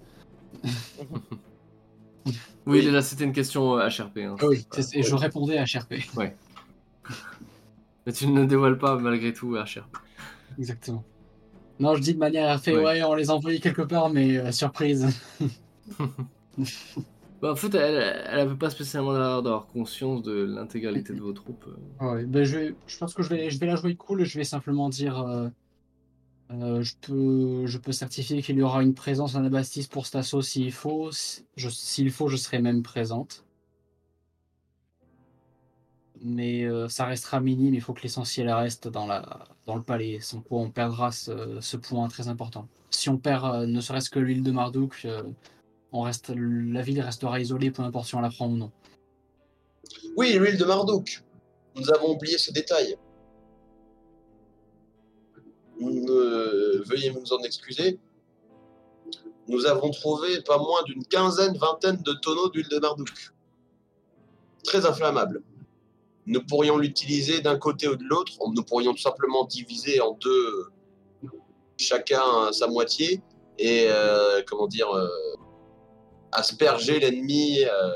Oui, Oui. là, c'était une question euh, H R P. Hein, Ah oui, c'est c'est- et je répondais à H R P. pas- Ouais. Mais tu ne dévoiles pas, malgré tout, H R P. Exactement. Non, je dis de manière fait, Ouais. ouais, on les a envoyés quelque part, mais euh, surprise. Bah, en fait, elle n'avait pas spécialement l'air d'avoir conscience de l'intégralité de vos troupes. euh. Ouais, ben je, vais, je pense que je vais, je vais la jouer cool. Je vais simplement dire, euh, euh, je peux, je peux certifier qu'il y aura une présence en Anabaptiste pour cet assaut s'il faut. Si- je- S'il faut, je serai même présente. Mais euh, ça restera minime. Il faut que l'essentiel reste dans la, dans le palais. Sans quoi, on perdra ce, ce point très important. Si on perd, euh, ne serait-ce que l'île de Marduk, euh, on reste, la ville restera isolée, peu importe si on la prend ou non. Oui, l'huile de Marduk. Nous avons oublié ce détail. Euh, veuillez nous en excuser. Nous avons trouvé pas moins d'une quinzaine, vingtaine de tonneaux d'huile de Marduk. Très inflammable. Nous pourrions l'utiliser d'un côté ou de l'autre. Nous pourrions tout simplement diviser en deux, chacun sa moitié, et euh, comment dire, euh, asperger l'ennemi, euh,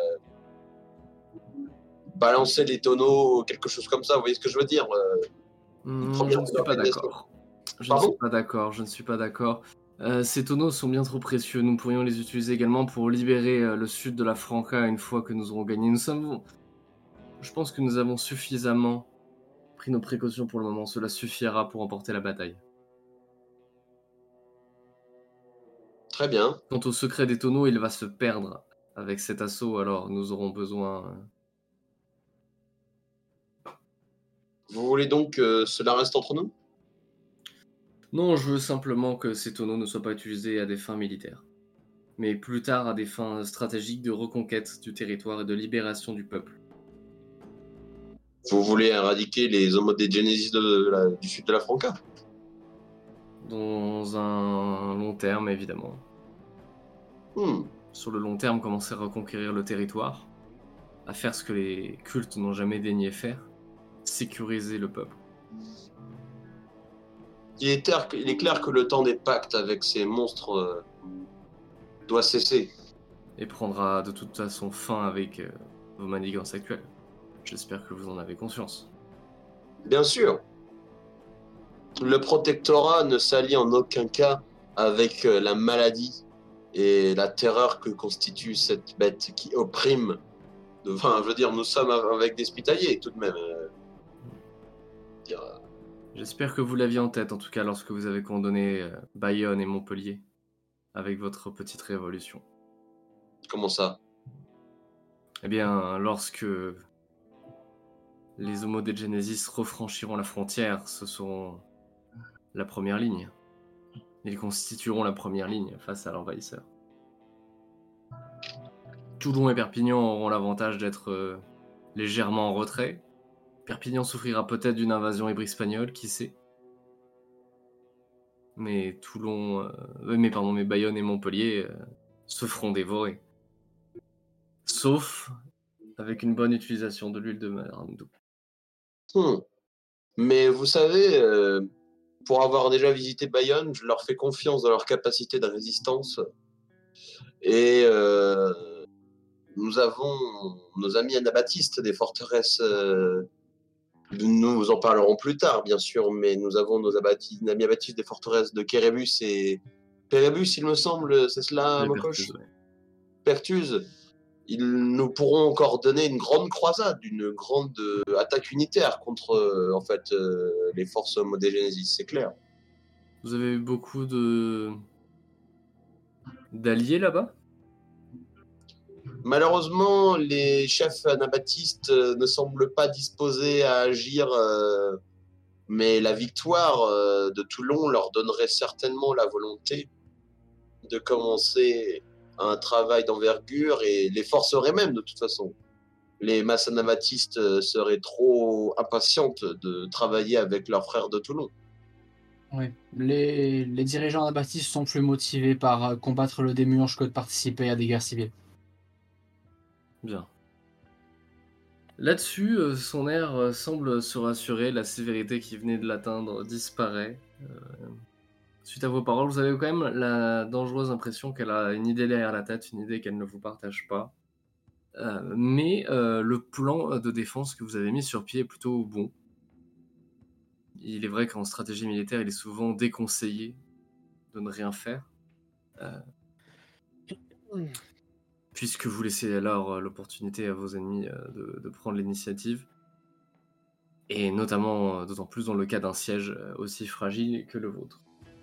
balancer les tonneaux, quelque chose comme ça. Vous voyez ce que je veux dire? euh, Hmm, première je ne suis pas organisation. d'accord. Je ne Pardon suis pas d'accord. Je ne suis pas d'accord. Euh, ces tonneaux sont bien trop précieux. Nous pourrions les utiliser également pour libérer euh, le sud de la Franca une fois que nous aurons gagné. Nous sommes. Je pense que nous avons suffisamment pris nos précautions pour le moment. Cela suffira pour emporter la bataille. Très bien. Quant au secret des tonneaux, il va se perdre avec cet assaut, alors nous aurons besoin... euh, Vous voulez donc que cela reste entre nous? Non, je veux simplement que ces tonneaux ne soient pas utilisés à des fins militaires, mais plus tard à des fins stratégiques de reconquête du territoire et de libération du peuple. Vous voulez éradiquer les Homo de Genesis de la- du sud de la Franca? Dans un long terme, évidemment. Hmm. Sur le long terme, commencer à reconquérir le territoire, à faire ce que les cultes n'ont jamais daigné faire, sécuriser le peuple. Il est, clair que, il est clair que le temps des pactes avec ces monstres euh, doit cesser. Et prendra de toute façon fin avec euh, vos manigances actuelles. J'espère que vous en avez conscience. Bien sûr, le protectorat ne s'allie en aucun cas avec euh, la maladie et la terreur que constitue cette bête qui opprime. Enfin, je veux dire, nous sommes avec des hospitaliers tout de même. euh, dire, euh, J'espère que vous l'aviez en tête, en tout cas lorsque vous avez condamné euh, Bayonne et Montpellier avec votre petite révolution. comment ça? Eh bien, lorsque les Homo de Genesis refranchiront la frontière, ce seront la première ligne. Ils constitueront la première ligne face à l'envahisseur. Toulon et Perpignan auront l'avantage d'être euh, légèrement en retrait. Perpignan souffrira peut-être d'une invasion hébrique-espagnole, qui sait. Mais Toulon, euh, mais pardon, mais Bayonne et Montpellier euh, se feront dévorer. Sauf avec une bonne utilisation de l'huile de Marandu. Hmm. Mais vous savez, euh, pour avoir déjà visité Bayonne, je leur fais confiance dans leur capacité de résistance. Et euh, nous avons nos amis anabaptistes des forteresses. Euh, nous en parlerons plus tard, bien sûr, mais nous avons nos abati- amis anabaptistes des forteresses de Kérébus et Pérébus, il me semble, c'est cela, Les Mokosh Pertus, ouais. Pertuse. Ils nous pourront encore donner une grande croisade, une grande euh, attaque unitaire contre euh, en fait euh, les forces Modégenesis, c'est clair. Vous avez eu beaucoup de d'alliés là-bas? Malheureusement, les chefs anabaptistes euh, ne semblent pas disposés à agir, euh, mais la victoire euh, de Toulon leur donnerait certainement la volonté de commencer un travail d'envergure et les forcerait même de toute façon. Les masses anabaptistes euh, seraient trop impatientes de travailler avec leurs frères de Toulon. Oui. Les, les dirigeants anabaptistes sont plus motivés par euh, combattre le démiurge que de participer à des guerres civiles. Bien. Là-dessus, euh, son air euh, semble se rassurer, la sévérité qui venait de l'atteindre disparaît. Euh, suite à vos paroles, vous avez quand même la dangereuse impression qu'elle a une idée derrière la tête, une idée qu'elle ne vous partage pas. Euh, mais euh, le plan de défense que vous avez mis sur pied est plutôt bon. Il est vrai qu'en stratégie militaire, il est souvent déconseillé de ne rien faire. Euh, puisque vous laissez alors euh, l'opportunité à vos ennemis euh, de, de prendre l'initiative. Et notamment, euh, d'autant plus dans le cas d'un siège euh, aussi fragile que le vôtre.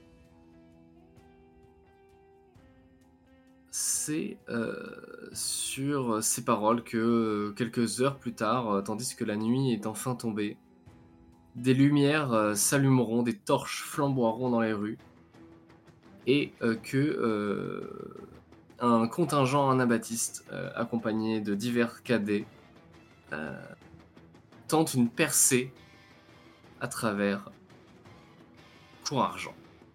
C'est euh, sur ces paroles que, euh, quelques heures plus tard, euh, tandis que la nuit est enfin tombée, des lumières euh, s'allumeront, des torches flamboieront dans les rues, et euh, que euh, un contingent anabaptiste, euh, accompagné de divers cadets, euh, tente une percée à travers Cour Argent.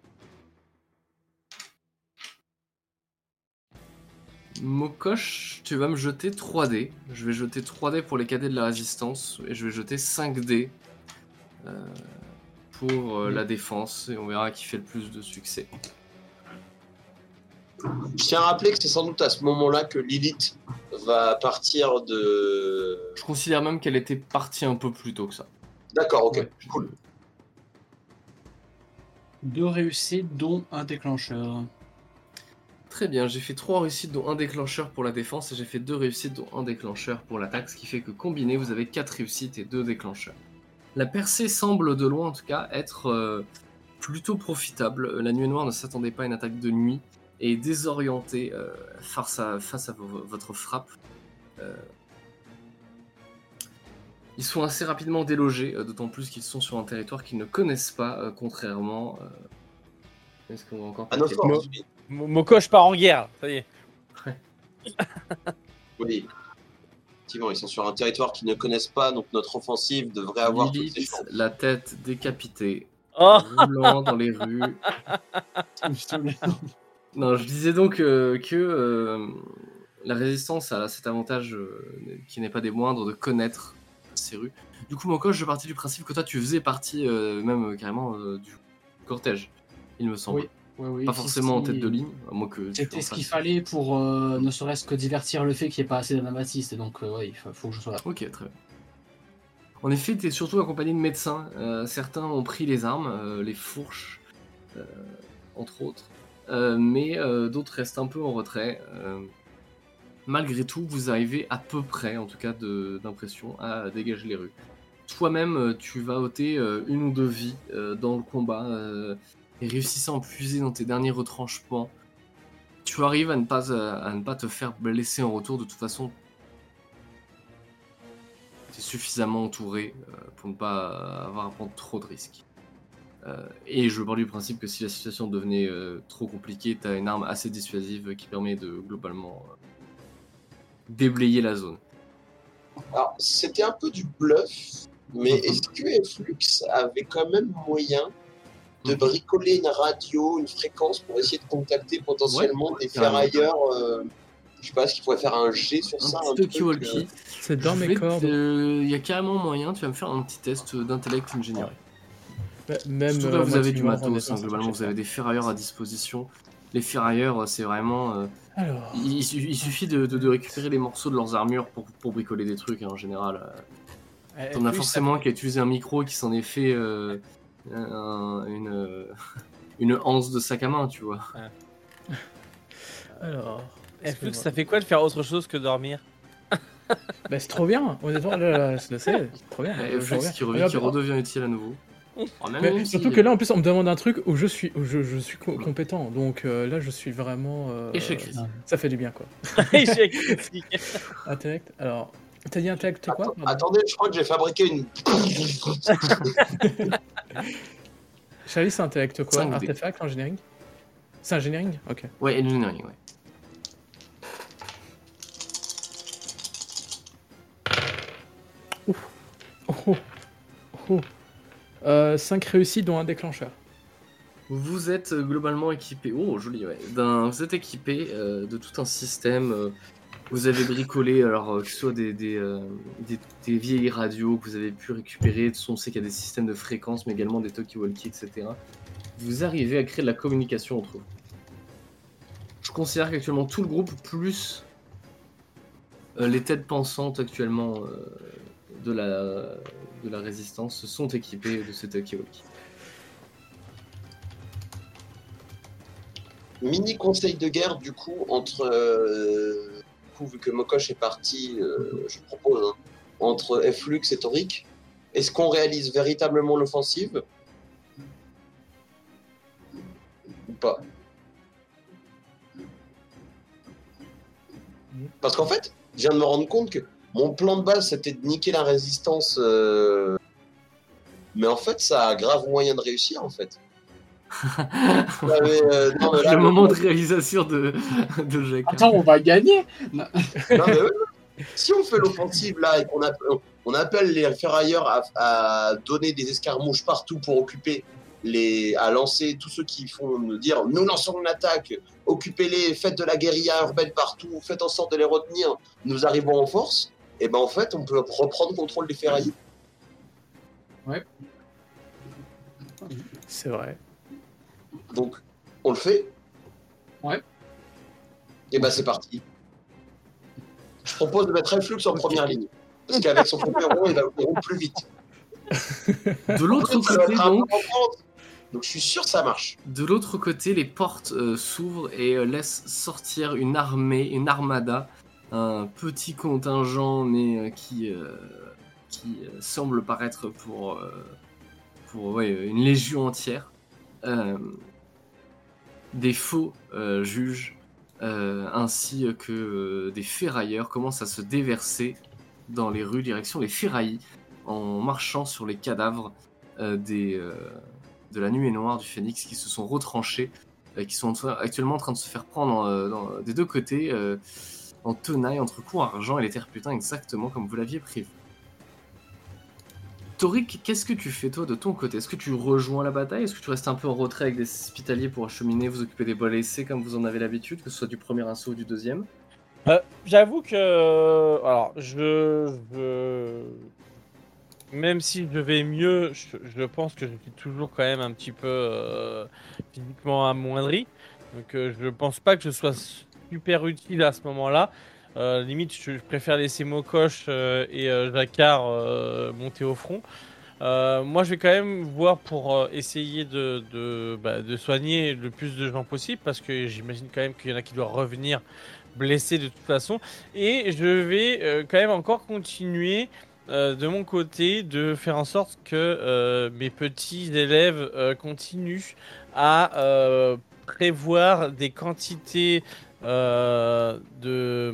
Mokosh, tu vas me jeter trois dés. Je vais jeter trois dés pour les cadets de la résistance et je vais jeter cinq dés euh, pour euh, Oui. la défense et on verra qui fait le plus de succès. Je tiens à rappeler que c'est sans doute à ce moment-là que Lilith va partir de... Je considère même qu'elle était partie un peu plus tôt que ça. D'accord, ok, Ouais. cool. Deux réussites, dont un déclencheur. Très bien, j'ai fait trois réussites dont un déclencheur pour la défense et j'ai fait deux réussites dont un déclencheur pour l'attaque, ce qui fait que combiné vous avez quatre réussites et deux déclencheurs. La percée semble de loin en tout cas être euh, plutôt profitable. La Nuée Noire ne s'attendait pas à une attaque de nuit et est désorientée euh, face à, face à v- votre frappe. Euh, ils sont assez rapidement délogés, euh, d'autant plus qu'ils sont sur un territoire qu'ils ne connaissent pas, euh, contrairement... Euh... Est-ce qu'on va encore À nos passer- forces, Mo- oui. Mo- Mokosh part en guerre, ça y est. Oui. Effectivement, ils sont sur un territoire qu'ils ne connaissent pas, donc notre offensive devrait avoir toutes ses Lilith, chances. la tête décapitée, Oh roulant dans les rues. Non, je disais donc euh, que euh, la résistance a cet avantage euh, qui n'est pas des moindres de connaître ces rues. Du coup, mon coach, je partais du principe que toi, tu faisais partie euh, même euh, carrément euh, du cortège, il me semble. Oui, oui, oui. Pas si, forcément en si. tête de ligne, à moins que tu C'était en ce qu'il fasses. fallait pour euh, ne serait-ce que divertir le fait qu'il n'y ait pas assez d'anabaptistes. Et donc, euh, ouais, il faut, faut que je sois là. Ok, très bien. En effet, tu es surtout accompagné de médecins. Euh, certains ont pris les armes, euh, les fourches, euh, entre autres. Euh, mais euh, d'autres restent un peu en retrait. Euh, malgré tout, vous arrivez à peu près, en tout cas de- d'impression, à dégager les rues. Toi-même, euh, tu vas ôter euh, une ou deux vies euh, dans le combat, euh, et réussissant à puiser dans tes derniers retranchements. Tu arrives à ne pas, euh, à ne pas te faire blesser en retour. De toute façon, tu es suffisamment entouré euh, pour ne pas avoir à prendre trop de risques. Euh, et je pars du principe que si la situation devenait euh, trop compliquée, tu as une arme assez dissuasive qui permet de globalement euh, déblayer la zone. Alors, c'était un peu du bluff, mais Mhm. est-ce que Flux avait quand même moyen de Mhm. bricoler une radio, une fréquence pour essayer de contacter potentiellement des carrément. ferrailleurs euh, Je sais pas, est-ce qu'il pourrait faire un G sur Un ça, petit un truc, talkie-walkie. euh, C'est dans Je mes vais te- cordes. euh, Il y a carrément moyen, tu vas me faire un petit test d'intellect ingénierie. Même Surtout là, euh, vous avez du moitié mort, matos, hein, honnêtement, globalement, ça vous avez des ferrailleurs à disposition. Les ferrailleurs, c'est vraiment... euh, Alors, il, il su- il suffit de, de- de récupérer les morceaux de leurs armures pour, pour bricoler des trucs, hein, en général. Euh, T'en as Flux, forcément qui a utilisé un micro qui s'en est fait euh, un- une, euh, une anse de sac à main, tu vois. alors. Eh, Flux, ça fait quoi de faire autre chose que dormir? Bah, c'est trop bien, honnêtement, là, là, c'est c'est trop bien. Et je Flux reviens. qui, revient, Mais qui après- redevient utile à nouveau. Oh, même- mais même si- surtout que là, en plus, on me demande un truc où je suis, où je, je suis co- compétent. Donc euh, là, je suis vraiment. euh, Échec critique. Ça fait du bien, quoi. Échec critique. Intellect. Alors, t'as dit intellect quoi Attends- pardon Attendez, je crois que j'ai fabriqué une. Charlie, c'est intellect quoi cinq dés. Artefact, engineering C'est engineering Ok. Ouais, engineering, ouais. Oh, oh, oh. Euh, cinq réussis, dont un déclencheur. Vous êtes euh, globalement équipé, oh joli, ouais. D'un- vous êtes équipé euh, de tout un système. euh, vous avez bricolé, alors euh, que ce soit des, des, euh, des, des vieilles radios que vous avez pu récupérer. De toute façon, on sait qu'il y a des systèmes de fréquences, mais également des talkie-walkie, et cetera. Vous arrivez à créer de la communication entre vous. Je considère qu'actuellement tout le groupe, plus euh, les têtes pensantes actuellement euh, de, la, de la résistance, sont équipés de ce talkie-walkie. Mini conseil de guerre, du coup, entre. euh, du coup, vu que Mokosh est parti, euh, je propose, hein, entre Flux et Toric, est-ce qu'on réalise véritablement l'offensive ou pas? Parce qu'en fait, je viens de me rendre compte que mon plan de base, c'était de niquer la résistance. euh, Mais en fait, ça a grave moyen de réussir, en fait. Ouais, mais, euh, non, mais là, le le- moment de réalisation de, de Jacques. Attends, on va gagner. Non, mais ouais, ouais. Si on fait l'offensive là et qu'on appelle, on appelle les ferrailleurs à, à donner des escarmouches partout pour occuper les, à lancer tous ceux qui font nous dire nous lançons une attaque, occupez-les, faites de la guérilla urbaine partout, faites en sorte de les retenir, nous arrivons en force, et ben en fait on peut reprendre contrôle des ferrailleurs. C'est vrai. Donc on le fait. Ouais. Et ben c'est parti. Je propose de mettre Reflux en première ligne. Parce qu'avec son compéron, il va il roule plus vite. De l'autre Ça va côté, être un donc, peu en pente. Donc je suis sûr que ça marche. de l'autre côté, les portes euh, s'ouvrent et euh, laissent sortir une armée, une armada, un petit contingent, mais euh, qui, euh, qui euh, semble paraître pour, euh, pour ouais, une légion entière. Euh, des faux euh, juges, euh, ainsi que euh, des ferrailleurs commencent à se déverser dans les rues, direction les ferrailles, en marchant sur les cadavres euh, des, euh, de la nuée noire du Phénix qui se sont retranchés, euh, qui sont actuellement en train de se faire prendre euh, dans- des deux côtés, euh, en tenaille entre cours argent et les terre-putains, exactement comme vous l'aviez prévu. Toric, qu'est-ce que tu fais toi de ton côté? Est-ce que tu rejoins la bataille? Est-ce que tu restes un peu en retrait avec des hospitaliers pour acheminer, vous occuper des blessés comme vous en avez l'habitude, que ce soit du premier assaut ou du deuxième? Euh, J'avoue que. Alors, je, je- Même si je vais mieux, je, je pense que je suis toujours quand même un petit peu euh, physiquement amoindri. Donc, euh, je pense pas que je sois super utile à ce moment-là. Euh, limite, je, je préfère laisser Mokosh euh, et euh, Jacquard euh, monter au front. Euh, moi, je vais quand même voir pour euh, essayer de, de, bah, de soigner le plus de gens possible parce que j'imagine quand même qu'il y en a qui doivent revenir blessés de toute façon. Et je vais euh, quand même encore continuer euh, de mon côté de faire en sorte que euh, mes petits élèves euh, continuent à euh, prévoir des quantités euh, de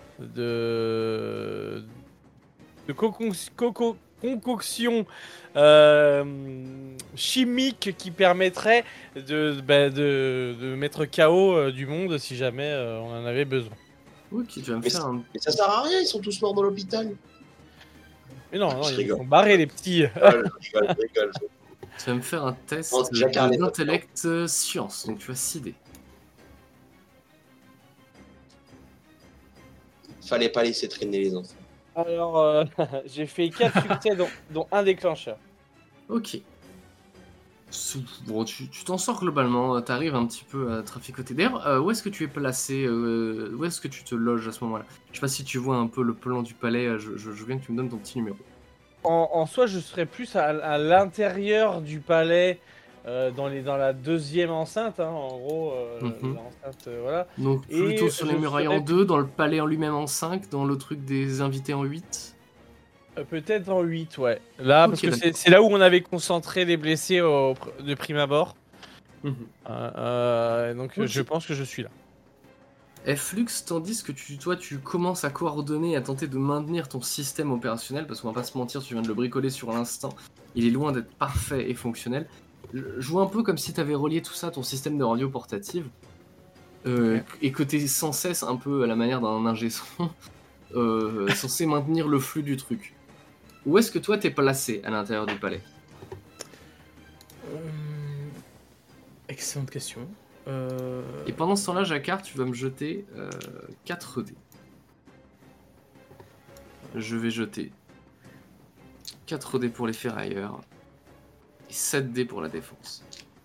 de de cocon- coco- concoction euh, chimique qui permettrait de, bah, de, de mettre K O euh, du monde si jamais euh, on en avait besoin. Ok, tu vas me Mais faire un... Mais ça sert à rien, ils sont tous morts dans l'hôpital. Mais non, non Je ils rigole. sont barrés les petits. Je rigole, je rigole, je rigole. Tu vas me faire un test Oh, Jacquard, les d'intellect euh, science, donc tu as six dés. fallait pas laisser traîner les enfants. Alors, euh, j'ai fait quatre succès, dont, dont un déclencheur. Ok. Bon, tu tu t'en sors globalement, tu arrives un petit peu à traficoter. D'ailleurs, euh, où est-ce que tu es placé euh, Où est-ce que tu te loges à ce moment-là? Je sais pas si tu vois un peu le plan du palais, euh, je, je, je veux bien que tu me donnes ton petit numéro. En, en soi, je serais plus à, à l'intérieur du palais, euh, dans, les, dans la deuxième enceinte, hein, en gros, euh, Mhm. l'enceinte, euh, voilà. Donc Et plutôt sur les je murailles en serais deux, dans le palais en lui-même en cinq, dans le truc des invités en huit. euh, peut-être en huit, ouais. Là, Ok, parce que d'accord. c'est c'est là où on avait concentré les blessés au, pr- de prime abord. Mhm. Euh, euh, donc, Ok. je pense que je suis là. Flux, tandis que tu, toi, tu commences à coordonner et à tenter de maintenir ton système opérationnel, parce qu'on va pas se mentir, tu viens de le bricoler sur l'instant, il est loin d'être parfait et fonctionnel. Je vois un peu comme si tu avais relié tout ça à ton système de radio portative, euh, Ok. et que tu es sans cesse, un peu à la manière d'un ingé son, euh, censé maintenir le flux du truc. Où est-ce que toi t'es placé à l'intérieur du palais? Euh, Excellente question. Euh, Et pendant ce temps-là, Jacquard, tu vas me jeter euh, quatre dés. Je vais jeter quatre dés pour les ferrailleurs et sept dés pour la défense.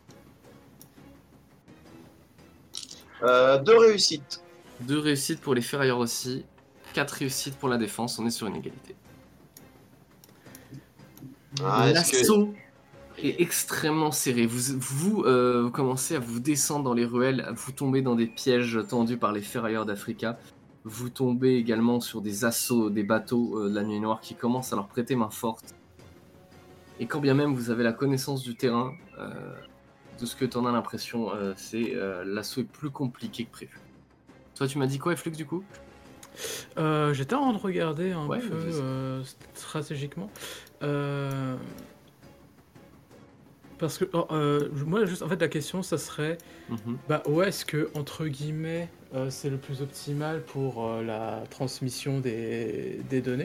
Euh, deux réussites. Deux réussites pour les ferrailleurs aussi, quatre réussites pour la défense, on est sur une égalité. Ah, est-ce que... L'assaut est extrêmement serré. Vous, vous, euh, vous commencez à vous descendre dans les ruelles, vous tombez dans des pièges tendus par les ferrailleurs d'Africa. Vous tombez également sur des assauts, des bateaux euh, de la Nuit Noire qui commencent à leur prêter main forte. Et quand bien même vous avez la connaissance du terrain, euh, de ce que tu en as l'impression, euh, c'est euh, l'assaut est plus compliqué que prévu. Toi, tu m'as dit quoi, Flux, du coup? euh, J'étais en train de regarder un Ouais, peu vas-y. euh, stratégiquement. Euh, Parce que oh, euh, moi, juste, en fait, la question, ça serait, Mhm. bah, où est-ce que, entre guillemets, euh, c'est le plus optimal pour euh, la transmission des, des données?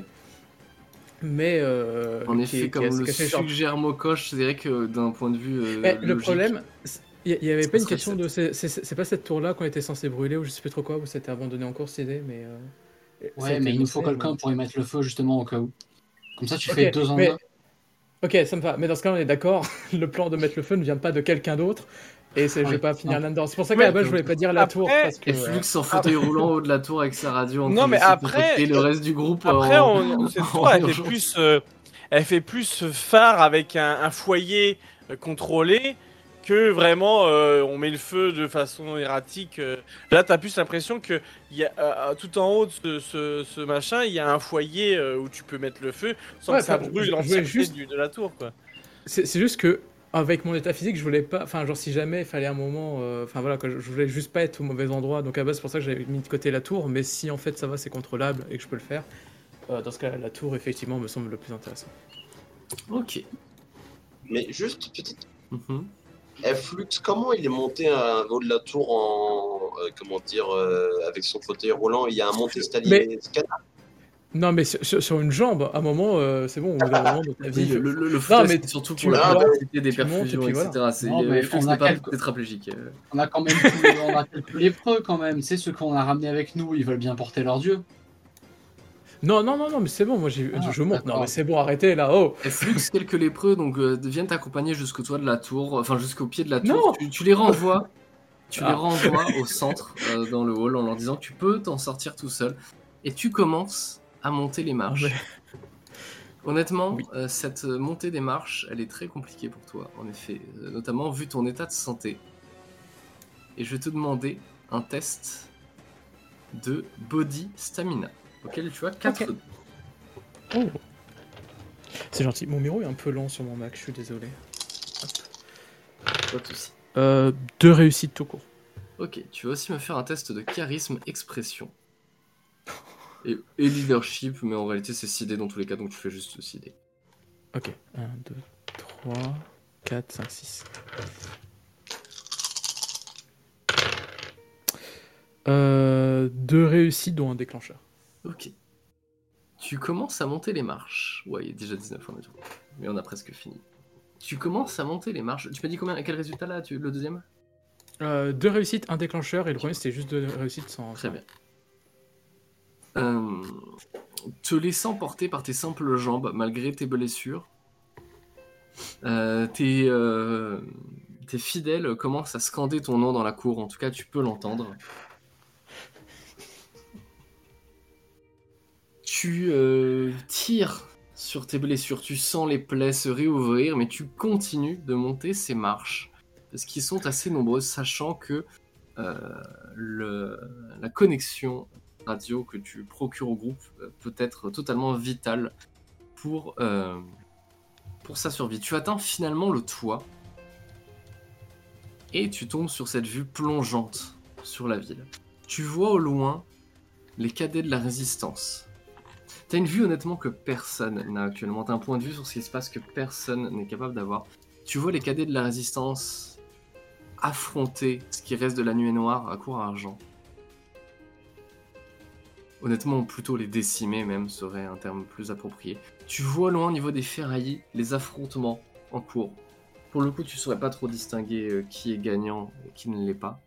Mais euh, En qui effet, est, qui est comme assez le caché, genre. suggère Mokoche, je dirais que d'un point de vue euh, Mais le logique, problème, il n'y avait ça pas une serait question sept. de. C'est c'est- c'est pas cette tour-là qu'on était censé brûler ou je sais plus trop quoi, ou c'était abandonné en cours cette idée, mais. euh, ça a Ouais, été mais il nous faut bossé, quelqu'un mais- pour y mettre le feu justement au cas où. Comme ça, tu Ok, fais deux en mais. un. Ok, ça me va. Mais dans ce cas, on est d'accord, le plan de mettre le feu ne vient pas de quelqu'un d'autre. Et c'est, je vais Ouais, pas c'est finir simple. là-dedans. C'est pour ça qu'à Mais la base, je voulais pas dire la tour après, parce que. Et euh, Flux en fauteuil roulant au haut de la tour avec sa radio en Non, train mais d'essayer de après- contacter le reste du groupe après, en, on, cette en tour, elle fait urgence. plus, euh, elle fait plus phare avec un, un foyer euh, contrôlé que vraiment euh, on met le feu de façon erratique. euh. Là, t'as plus l'impression que il y a, euh, tout en haut de ce, ce, ce machin, il y a un foyer euh, où tu peux mettre le feu sans Ouais, que ça enfin, je- brûle je- je voulais l'entièreté juste- du- de la tour, quoi. C'est c'est juste que, avec mon état physique, je voulais pas. Enfin, genre, si jamais il fallait un moment. euh, Enfin, voilà, quoi, je je voulais juste pas être au mauvais endroit. Donc, à la base, c'est pour ça que j'avais mis de côté la tour. Mais si en fait ça va, c'est contrôlable et que je peux le faire, euh, dans ce cas, la tour, effectivement, me semble le plus intéressant. Ok. Mais juste, petite... Mhm. Flux, comment il est monté à haut de la tour en... euh, comment dire... euh, avec son fauteuil roulant, il y a un monte-escalier scanner. Non, mais sur, sur- sur une jambe, à un moment, euh, c'est bon, au bout d'un moment de ta vie. Oui, le, faut- le, le, le Non, fauteuil, mais c'est surtout tu pour la Ah, bah oui. capacité des tu montes et perfusions, puis et voilà. cetera. C'est, Non, euh, mais Flux on n'est a pas quelques- tétraplégique. euh. On a quand même tous les, on a quelques lépreux quand même. C'est ceux qu'on a ramenés avec nous, ils veulent bien porter leur dieu. Non, non, non, non, mais c'est bon, moi j'ai- Ah, je monte. Non, d'accord. mais c'est bon, arrêtez là, oh! Et Flux, quelques lépreux donc, euh, viennent t'accompagner jusqu'au toit de la tour, enfin jusqu'au pied de la tour. Non. Tu, tu les renvoies, tu les Ah. renvoies au centre, euh, dans le hall, en leur disant que tu peux t'en sortir tout seul. Et tu commences à monter les marches. mais- Honnêtement, Oui. euh, cette montée des marches, elle est très compliquée pour toi, en effet, euh, notamment vu ton état de santé. Et je vais te demander un test de body stamina, auquel tu as quatre. Ok. Oh. C'est gentil. Mon miro est un peu lent sur mon Mac, je suis désolé. Pas de soucis. Euh, deux réussites tout court. Ok, tu vas aussi me faire un test de charisme expression. Et, et leadership, mais en réalité c'est six dés dans tous les cas, donc tu fais juste six dés. Ok. un, deux, trois, quatre, cinq, six. Euh, deux réussites dont un déclencheur. Ok. Tu commences à monter les marches. Ouais, il y a déjà dix-neuf en tout. Mais on a presque fini. Tu commences à monter les marches. Tu m'as dit combien? Quel résultat là, tu... le deuxième? Euh, deux réussites, un déclencheur, et le premier c'était juste deux réussites sans. Très bien. euh, te laissant porter par tes simples jambes, malgré tes blessures, euh, tes, euh, tes fidèles commencent à scander ton nom dans la cour. En tout cas, tu peux l'entendre. Tu euh, tires sur tes blessures, tu sens les plaies se réouvrir, mais tu continues de monter ces marches, parce qu'ils sont assez nombreuses, sachant que euh, le, la connexion radio que tu procures au groupe euh, peut être totalement vitale pour, euh, pour sa survie. Tu atteins finalement le toit, et tu tombes sur cette vue plongeante sur la ville. Tu vois au loin les cadets de la résistance. T'as une vue honnêtement que personne n'a actuellement. T'as un point de vue sur ce qui se passe que personne n'est capable d'avoir. Tu vois les cadets de la résistance affronter ce qui reste de la nuée noire à court argent. Honnêtement, plutôt les décimer même serait un terme plus approprié. Tu vois loin au niveau des ferraillis les affrontements en cours. Pour le coup, tu saurais pas trop distinguer euh, qui est gagnant et qui ne l'est pas.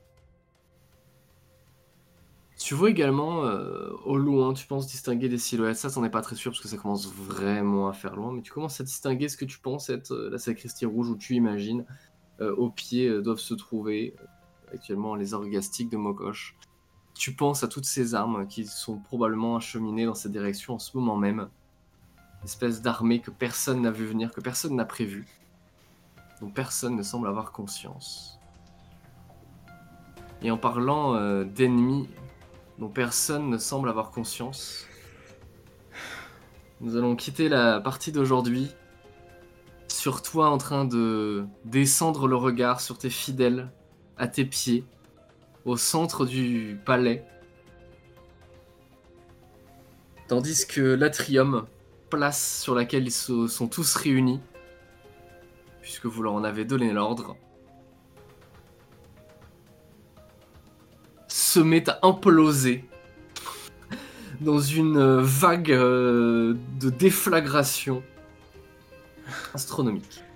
Tu vois également, euh, au loin, tu penses distinguer des silhouettes. Ça, t'en es pas très sûr parce que ça commence vraiment à faire loin. Mais tu commences à distinguer ce que tu penses être euh, la sacristie rouge où tu imagines euh, au pied euh, doivent se trouver euh, actuellement les orgastiques de Mokosh. Tu penses à toutes ces armes qui sont probablement acheminées dans cette direction en ce moment même. Une espèce d'armée que personne n'a vu venir, que personne n'a prévu. dont personne ne semble avoir conscience. Et en parlant euh, d'ennemis dont personne ne semble avoir conscience, nous allons quitter la partie d'aujourd'hui sur toi en train de descendre le regard sur tes fidèles à tes pieds, au centre du palais, tandis que l'atrium, place sur laquelle ils se sont tous réunis, puisque vous leur en avez donné l'ordre, se met à imploser dans une vague euh, de déflagration astronomique.